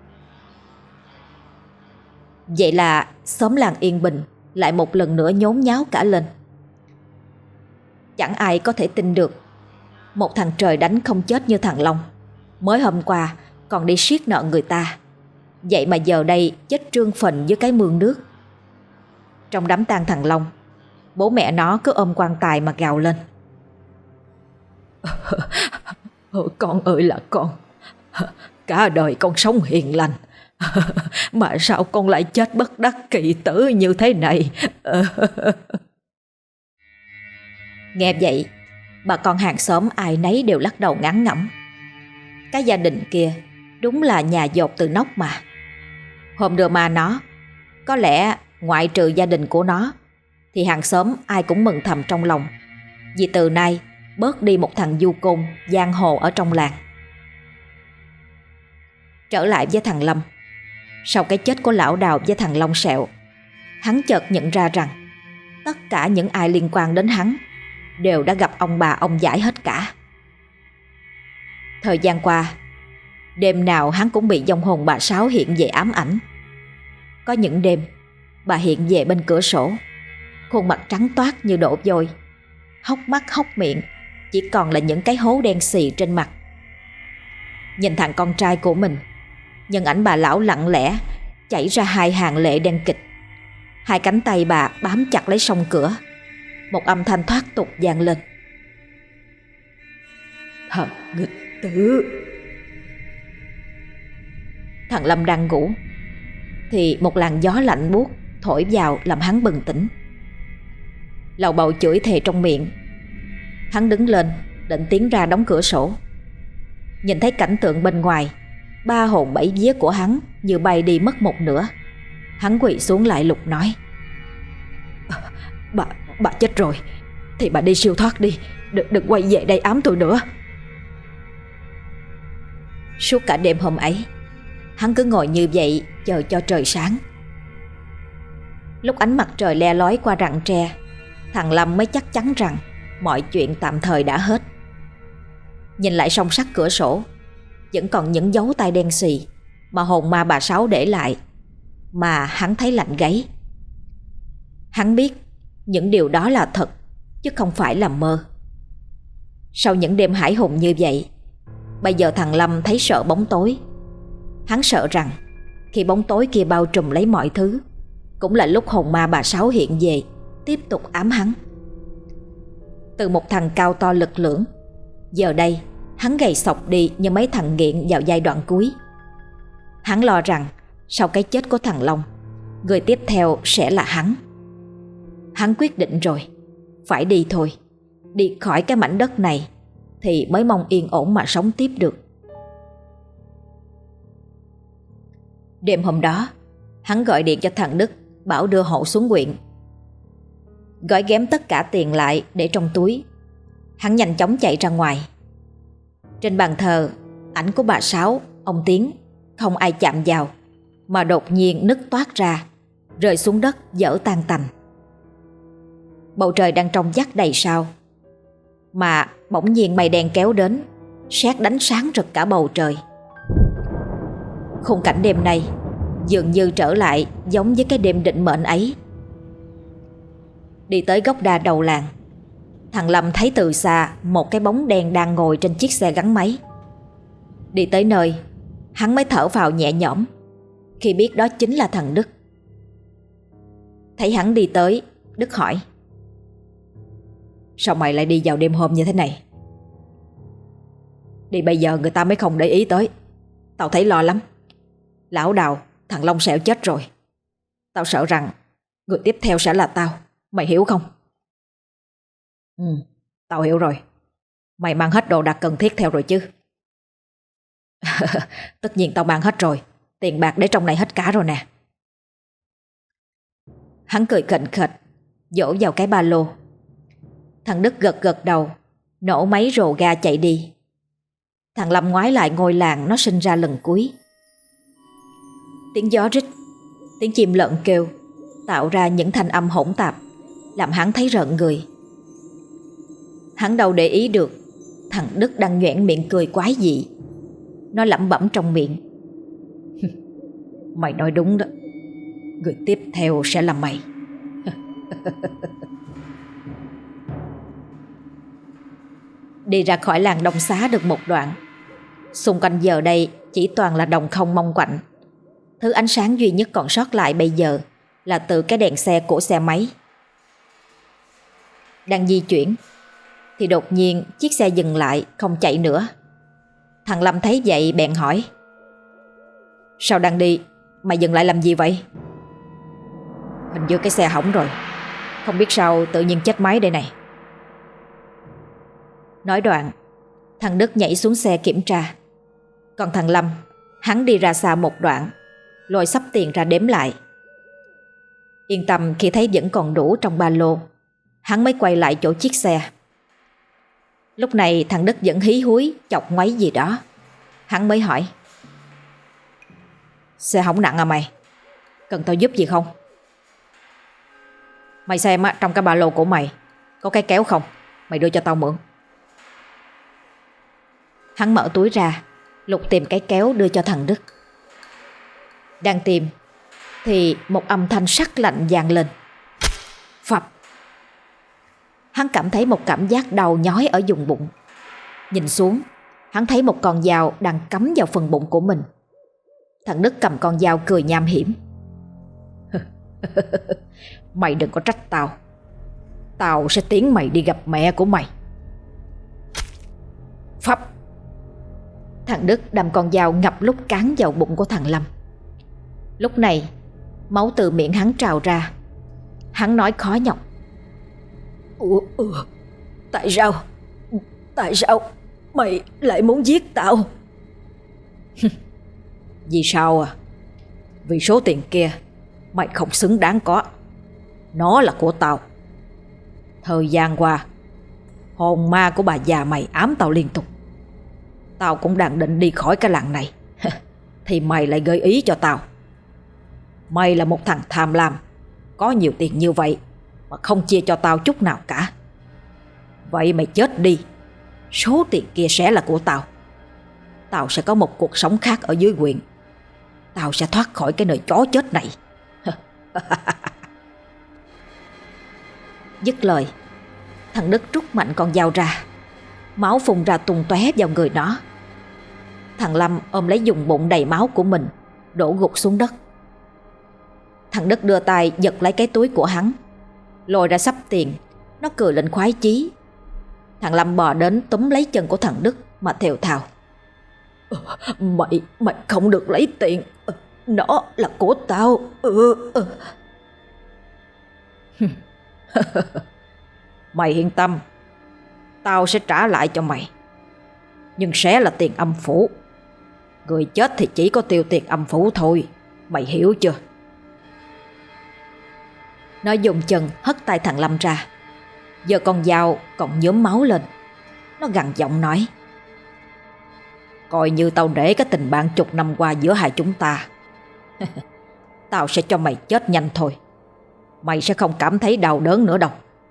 Vậy là xóm làng yên bình lại một lần nữa nhốn nháo cả lên. Chẳng ai có thể tin được một thằng trời đánh không chết như thằng Long mới hôm qua còn đi siết nợ người ta, vậy mà giờ đây chết trương phình dưới cái mương nước. Trong đám tang thằng Long, bố mẹ nó cứ ôm quan tài mà gào lên: Con ơi là con, cả đời con sống hiền lành, mà sao con lại chết bất đắc kỳ tử như thế này? Nghe vậy, bà con hàng xóm ai nấy đều lắc đầu ngán ngẩm. Cái gia đình kia đúng là nhà dột từ nóc mà. Hôm đưa ma nó, có lẽ ngoại trừ gia đình của nó thì hàng xóm ai cũng mừng thầm trong lòng, vì từ nay bớt đi một thằng du côn giang hồ ở trong làng. Trở lại với thằng Lâm, sau cái chết của lão Đào với thằng Long Sẹo, hắn chợt nhận ra rằng tất cả những ai liên quan đến hắn đều đã gặp ông bà ông giải hết cả. Thời gian qua, đêm nào hắn cũng bị vong hồn bà Sáu hiện về ám ảnh. Có những đêm bà hiện về bên cửa sổ, khuôn mặt trắng toát như đổ vôi, hốc mắt hốc miệng chỉ còn là những cái hố đen xì trên mặt. Nhìn thằng con trai của mình, nhân ảnh bà lão lặng lẽ chảy ra hai hàng lệ đen kịch. Hai cánh tay bà bám chặt lấy song cửa. Một âm thanh thoát tục vang lên: Thằng nghịch tử. Thằng Lâm đang ngủ thì một làn gió lạnh buốt thổi vào làm hắn bừng tỉnh. Lầu bầu chửi thề trong miệng. Hắn đứng lên định tiến ra đóng cửa sổ. Nhìn thấy cảnh tượng bên ngoài, ba hồn bảy vía của hắn như bay đi mất một nửa. Hắn quỳ xuống lại lục nói: Bà chết rồi thì bà đi siêu thoát đi, đừng quay về đây ám tôi nữa. Suốt cả đêm hôm ấy, hắn cứ ngồi như vậy chờ cho trời sáng. Lúc ánh mặt trời le lói qua rặng tre, thằng Lâm mới chắc chắn rằng mọi chuyện tạm thời đã hết. Nhìn lại song sắt cửa sổ, vẫn còn những dấu tay đen xì mà hồn ma bà Sáu để lại, mà hắn thấy lạnh gáy. Hắn biết những điều đó là thật, chứ không phải là mơ. Sau những đêm hãi hùng như vậy, bây giờ thằng Lâm thấy sợ bóng tối. Hắn sợ rằng khi bóng tối kia bao trùm lấy mọi thứ, cũng là lúc hồn ma bà Sáu hiện về, tiếp tục ám hắn. Từ một thằng cao to lực lưỡng, giờ đây hắn gầy sọc đi như mấy thằng nghiện vào giai đoạn cuối. Hắn lo rằng sau cái chết của thằng Long, người tiếp theo sẽ là hắn. Hắn quyết định rồi, phải đi thôi. Đi khỏi cái mảnh đất này thì mới mong yên ổn mà sống tiếp được. Đêm hôm đó, hắn gọi điện cho thằng Đức, bảo đưa hộ xuống huyện. Gói ghém tất cả tiền lại để trong túi, hắn nhanh chóng chạy ra ngoài. Trên bàn thờ, ảnh của bà Sáu, ông Tiến không ai chạm vào, mà đột nhiên nứt toát ra, rơi xuống đất vỡ tan tành. Bầu trời đang trong vắt đầy sao, mà bỗng nhiên mây đen kéo đến, sét đánh sáng rực cả bầu trời. Khung cảnh đêm nay dường như trở lại giống với cái đêm định mệnh ấy. Đi tới gốc đa đầu làng, thằng Lâm thấy từ xa một cái bóng đen đang ngồi trên chiếc xe gắn máy. Đi tới nơi, hắn mới thở phào nhẹ nhõm khi biết đó chính là thằng Đức. Thấy hắn đi tới, Đức hỏi: Sao mày lại đi vào đêm hôm như thế này? Đi bây giờ người ta mới không để ý tới. Tao thấy lo lắm. Lão Đào, thằng Long Sẹo chết rồi. Tao sợ rằng người tiếp theo sẽ là tao. Mày hiểu không? Ừ, tao hiểu rồi. Mày mang hết đồ đạc cần thiết theo rồi chứ? Tất nhiên tao mang hết rồi. Tiền bạc để trong này hết cả rồi nè. Hắn cười khệnh khệch, vỗ vào cái ba lô. Thằng Đức gật gật đầu, nổ máy rồ ga chạy đi. Thằng Lâm ngoái lại ngôi làng nó sinh ra lần cuối. Tiếng gió rít, tiếng chim lợn kêu tạo ra những thanh âm hỗn tạp, làm hắn thấy rợn người. Hắn đâu để ý được thằng Đức đang nhoẻn miệng cười quái dị. Nó lẩm bẩm trong miệng: Mày nói đúng đó. Người tiếp theo sẽ là mày. Đi ra khỏi làng Đông Xá được một đoạn, xung quanh giờ đây chỉ toàn là đồng không mông quạnh. Thứ ánh sáng duy nhất còn sót lại bây giờ là từ cái đèn xe của xe máy. Đang di chuyển thì đột nhiên chiếc xe dừng lại, không chạy nữa. Thằng Lâm thấy vậy bèn hỏi: Sao đang đi, mày dừng lại làm gì vậy? Hình như cái xe hỏng rồi, không biết sao tự nhiên chết máy đây này. Nói đoạn, thằng Đức nhảy xuống xe kiểm tra. Còn thằng Lâm, hắn đi ra xa một đoạn, lôi xấp tiền ra đếm lại. Yên tâm khi thấy vẫn còn đủ trong ba lô, hắn mới quay lại chỗ chiếc xe. Lúc này thằng Đức vẫn hí húi chọc ngoáy gì đó. Hắn mới hỏi: Xe hỏng nặng à mày? Cần tao giúp gì không? Mày xem á, trong cái ba lô của mày có cái kéo không? Mày đưa cho tao mượn. Hắn mở túi ra, lục tìm cái kéo đưa cho thằng Đức. Đang tìm thì một âm thanh sắc lạnh vang lên. Phập. Hắn cảm thấy một cảm giác đau nhói ở vùng bụng. Nhìn xuống, hắn thấy một con dao đang cắm vào phần bụng của mình. Thằng Đức cầm con dao cười nham hiểm. Mày đừng có trách tao. Tao sẽ tiến mày đi gặp mẹ của mày. Phập. Thằng Đức đâm con dao ngập lúc cán vào bụng của thằng Lâm. Lúc này máu từ miệng hắn trào ra. Hắn nói khó nhọc: Tại sao mày lại muốn giết tao? Vì sao à? Vì số tiền kia mày không xứng đáng có. Nó là của tao. Thời gian qua, hồn ma của bà già mày ám tao liên tục. Tao cũng đang định đi khỏi cái làng này thì mày lại gợi ý cho tao. Mày là một thằng tham lam, có nhiều tiền như vậy mà không chia cho tao chút nào cả. Vậy mày chết đi, số tiền kia sẽ là của tao. Tao sẽ có một cuộc sống khác ở dưới huyện. Tao sẽ thoát khỏi cái nơi chó chết này. Dứt lời, thằng Đức rút mạnh con dao ra. Máu phun ra tung tóe vào người nó. Thằng Lâm ôm lấy vùng bụng đầy máu của mình, đổ gục xuống đất. Thằng Đức đưa tay giật lấy cái túi của hắn, lôi ra xấp tiền. Nó cười lên khoái chí. Thằng Lâm bò đến túm lấy chân của thằng Đức mà thều thào: Mày không được lấy tiền. Nó là của tao. Mày yên tâm, tao sẽ trả lại cho mày. Nhưng sẽ là tiền âm phủ. Người chết thì chỉ có tiêu tiền âm phủ thôi. Mày hiểu chưa? Nó dùng chân hất tay thằng Lâm ra. Giờ con dao còn nhuốm máu lên. Nó gằn giọng nói: Coi như tao để cái tình bạn chục năm qua giữa hai chúng ta. Tao sẽ cho mày chết nhanh thôi. Mày sẽ không cảm thấy đau đớn nữa đâu.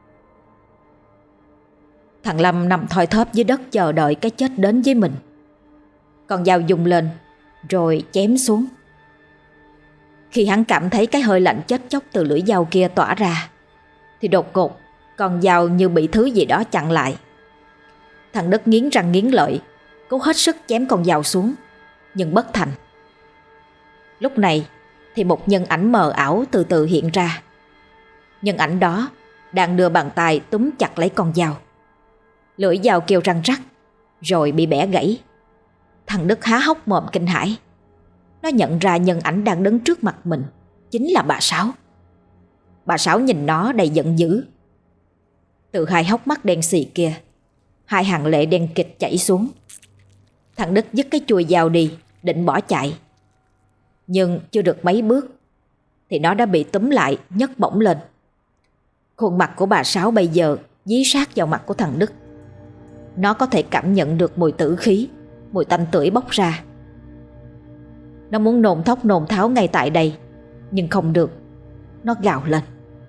Thằng Lâm nằm thoi thóp dưới đất chờ đợi cái chết đến với mình. Con dao dùng lên rồi chém xuống. Khi hắn cảm thấy cái hơi lạnh chết chóc từ lưỡi dao kia tỏa ra thì đột ngột con dao như bị thứ gì đó chặn lại. Thằng Đức nghiến răng nghiến lợi, cố hết sức chém con dao xuống, nhưng bất thành. Lúc này thì một nhân ảnh mờ ảo từ từ hiện ra. Nhân ảnh đó đang đưa bàn tay túm chặt lấy con dao. Lưỡi dao kêu răng rắc rồi bị bẻ gãy. Thằng Đức há hốc mồm kinh hãi. Nó nhận ra nhân ảnh đang đứng trước mặt mình chính là bà Sáu. Bà Sáu nhìn nó đầy giận dữ. Từ hai hốc mắt đen xì kia, hai hàng lệ đen kịt chảy xuống. Thằng Đức dứt cái chùi dao đi, định bỏ chạy. Nhưng chưa được mấy bước thì nó đã bị túm lại, nhấc bổng lên. Khuôn mặt của bà Sáu bây giờ dí sát vào mặt của thằng Đức. Nó có thể cảm nhận được mùi tử khí, mùi tanh tưởi bốc ra. Nó muốn nôn thốc nôn tháo ngay tại đây, nhưng không được. Nó gào lên: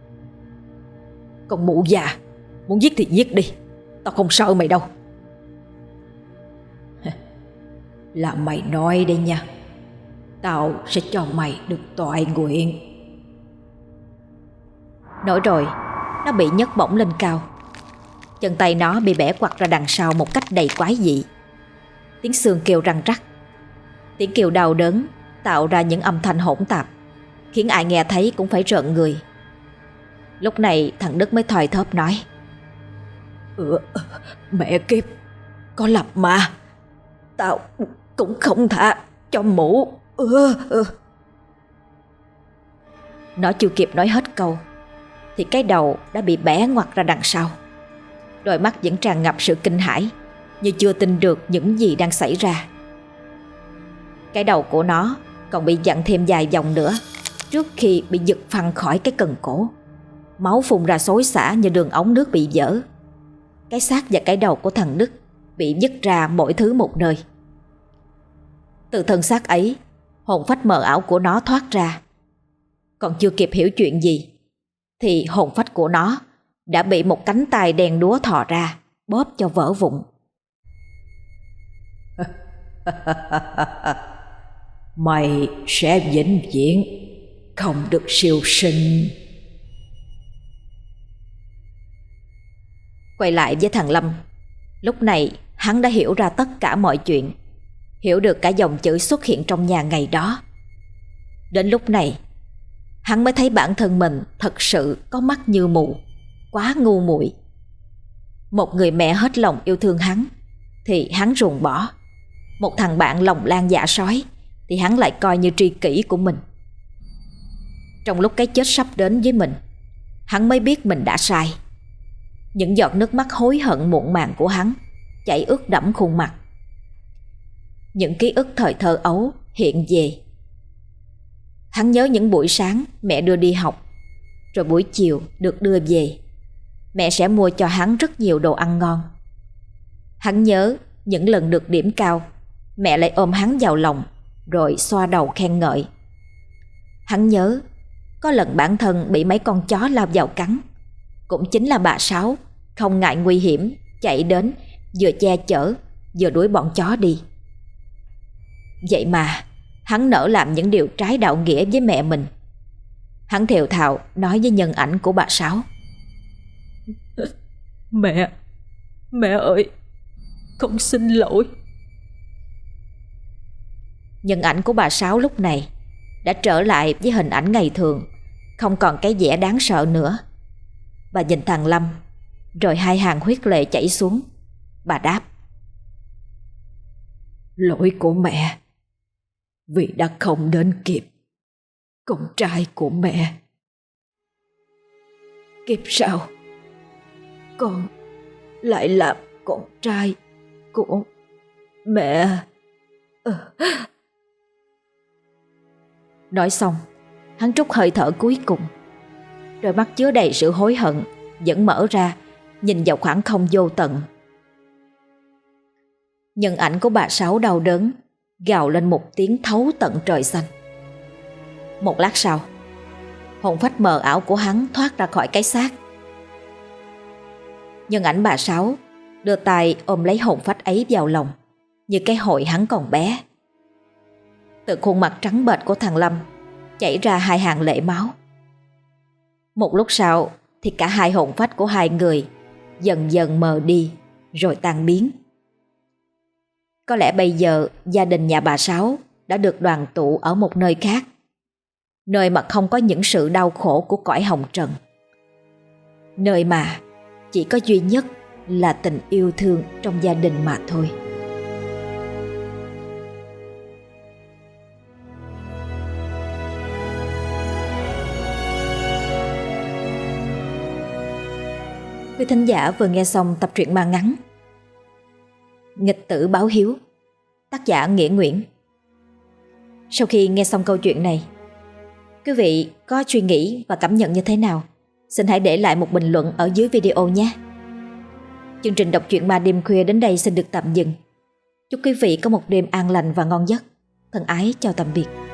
Con mụ già, muốn giết thì giết đi, tao không sợ mày đâu. Là mày nói đây nha, tao sẽ cho mày được toại nguyện. Nói rồi, nó bị nhấc bổng lên cao. Chân tay nó bị bẻ quặt ra đằng sau một cách đầy quái dị. Tiếng xương kêu răng rắc. Tiếng kêu đau đớn tạo ra những âm thanh hỗn tạp, khiến ai nghe thấy cũng phải rợn người. Lúc này thằng Đức mới thoi thóp nói: Mẹ kiếp, có lập mà. Tao cũng không tha cho mụ. Nó chưa kịp nói hết câu thì cái đầu đã bị bẻ ngoặt ra đằng sau. Đôi mắt vẫn tràn ngập sự kinh hãi, như chưa tin được những gì đang xảy ra. Cái đầu của nó còn bị dặn thêm vài vòng nữa trước khi bị giật phăng khỏi cái cần cổ. Máu phun ra xối xả như đường ống nước bị vỡ. cái xác và cái đầu của thằng Đức bị vứt ra mỗi thứ một nơi. Từ thân xác ấy, hồn phách mờ ảo của nó thoát ra. Còn chưa kịp hiểu chuyện gì thì hồn phách của nó đã bị một cánh tay đen đúa thò ra, bóp cho vỡ vụn. Mày sẽ vĩnh viễn không được siêu sinh. Quay lại với thằng Lâm, lúc này hắn đã hiểu ra tất cả mọi chuyện, hiểu được cả dòng chữ xuất hiện trong nhà ngày đó. Đến lúc này, hắn mới thấy bản thân mình thật sự có mắt như mù, quá ngu muội. Một người mẹ hết lòng yêu thương hắn thì hắn ruồng bỏ. Một thằng bạn lòng lan dạ sói thì hắn lại coi như tri kỷ của mình. Trong lúc cái chết sắp đến với mình, hắn mới biết mình đã sai. Những giọt nước mắt hối hận muộn màng của hắn chảy ướt đẫm khuôn mặt. Những ký ức thời thơ ấu hiện về. Hắn nhớ những buổi sáng mẹ đưa đi học, rồi buổi chiều được đưa về, mẹ sẽ mua cho hắn rất nhiều đồ ăn ngon. Hắn nhớ những lần được điểm cao, mẹ lại ôm hắn vào lòng rồi xoa đầu khen ngợi. Hắn nhớ có lần bản thân bị mấy con chó lao vào cắn, cũng chính là bà Sáu không ngại nguy hiểm chạy đến, vừa che chở vừa đuổi bọn chó đi. Vậy mà hắn nỡ làm những điều trái đạo nghĩa với mẹ mình. Hắn thều thào nói với nhân ảnh của bà Sáu: Mẹ ơi, con xin lỗi. Nhân ảnh của bà Sáu lúc này đã trở lại với hình ảnh ngày thường, không còn cái vẻ đáng sợ nữa. Bà nhìn thằng Lâm, rồi hai hàng huyết lệ chảy xuống. Bà đáp: Lỗi của mẹ, vì đã không đến kịp con trai của mẹ. Kiếp sau con lại làm con trai của mẹ. Nói xong, hắn trút hơi thở cuối cùng. Đôi mắt chứa đầy sự hối hận vẫn mở ra, nhìn vào khoảng không vô tận. Nhân ảnh của bà Sáu đau đớn gào lên một tiếng thấu tận trời xanh. Một lát sau, hồn phách mờ ảo của hắn thoát ra khỏi cái xác. Nhân ảnh bà Sáu đưa tay ôm lấy hồn phách ấy vào lòng, như cái hồi hắn còn bé. Từ khuôn mặt trắng bệch của thằng Lâm chảy ra hai hàng lệ máu. Một lúc sau thì cả hai hồn phách của hai người dần dần mờ đi rồi tan biến. Có lẽ bây giờ gia đình nhà bà Sáu đã được đoàn tụ ở một nơi khác, nơi mà không có những sự đau khổ của cõi hồng trần, nơi mà chỉ có duy nhất là tình yêu thương trong gia đình mà thôi. Quý thính giả vừa nghe xong tập truyện ma ngắn Nghịch tử báo hiếu, tác giả Nghĩa Nguyễn. Sau khi nghe xong câu chuyện này, quý vị có suy nghĩ và cảm nhận như thế nào? Xin hãy để lại một bình luận ở dưới video nhé. Chương trình đọc truyện ma đêm khuya đến đây xin được tạm dừng. Chúc quý vị có một đêm an lành và ngon giấc. Thân ái chào tạm biệt.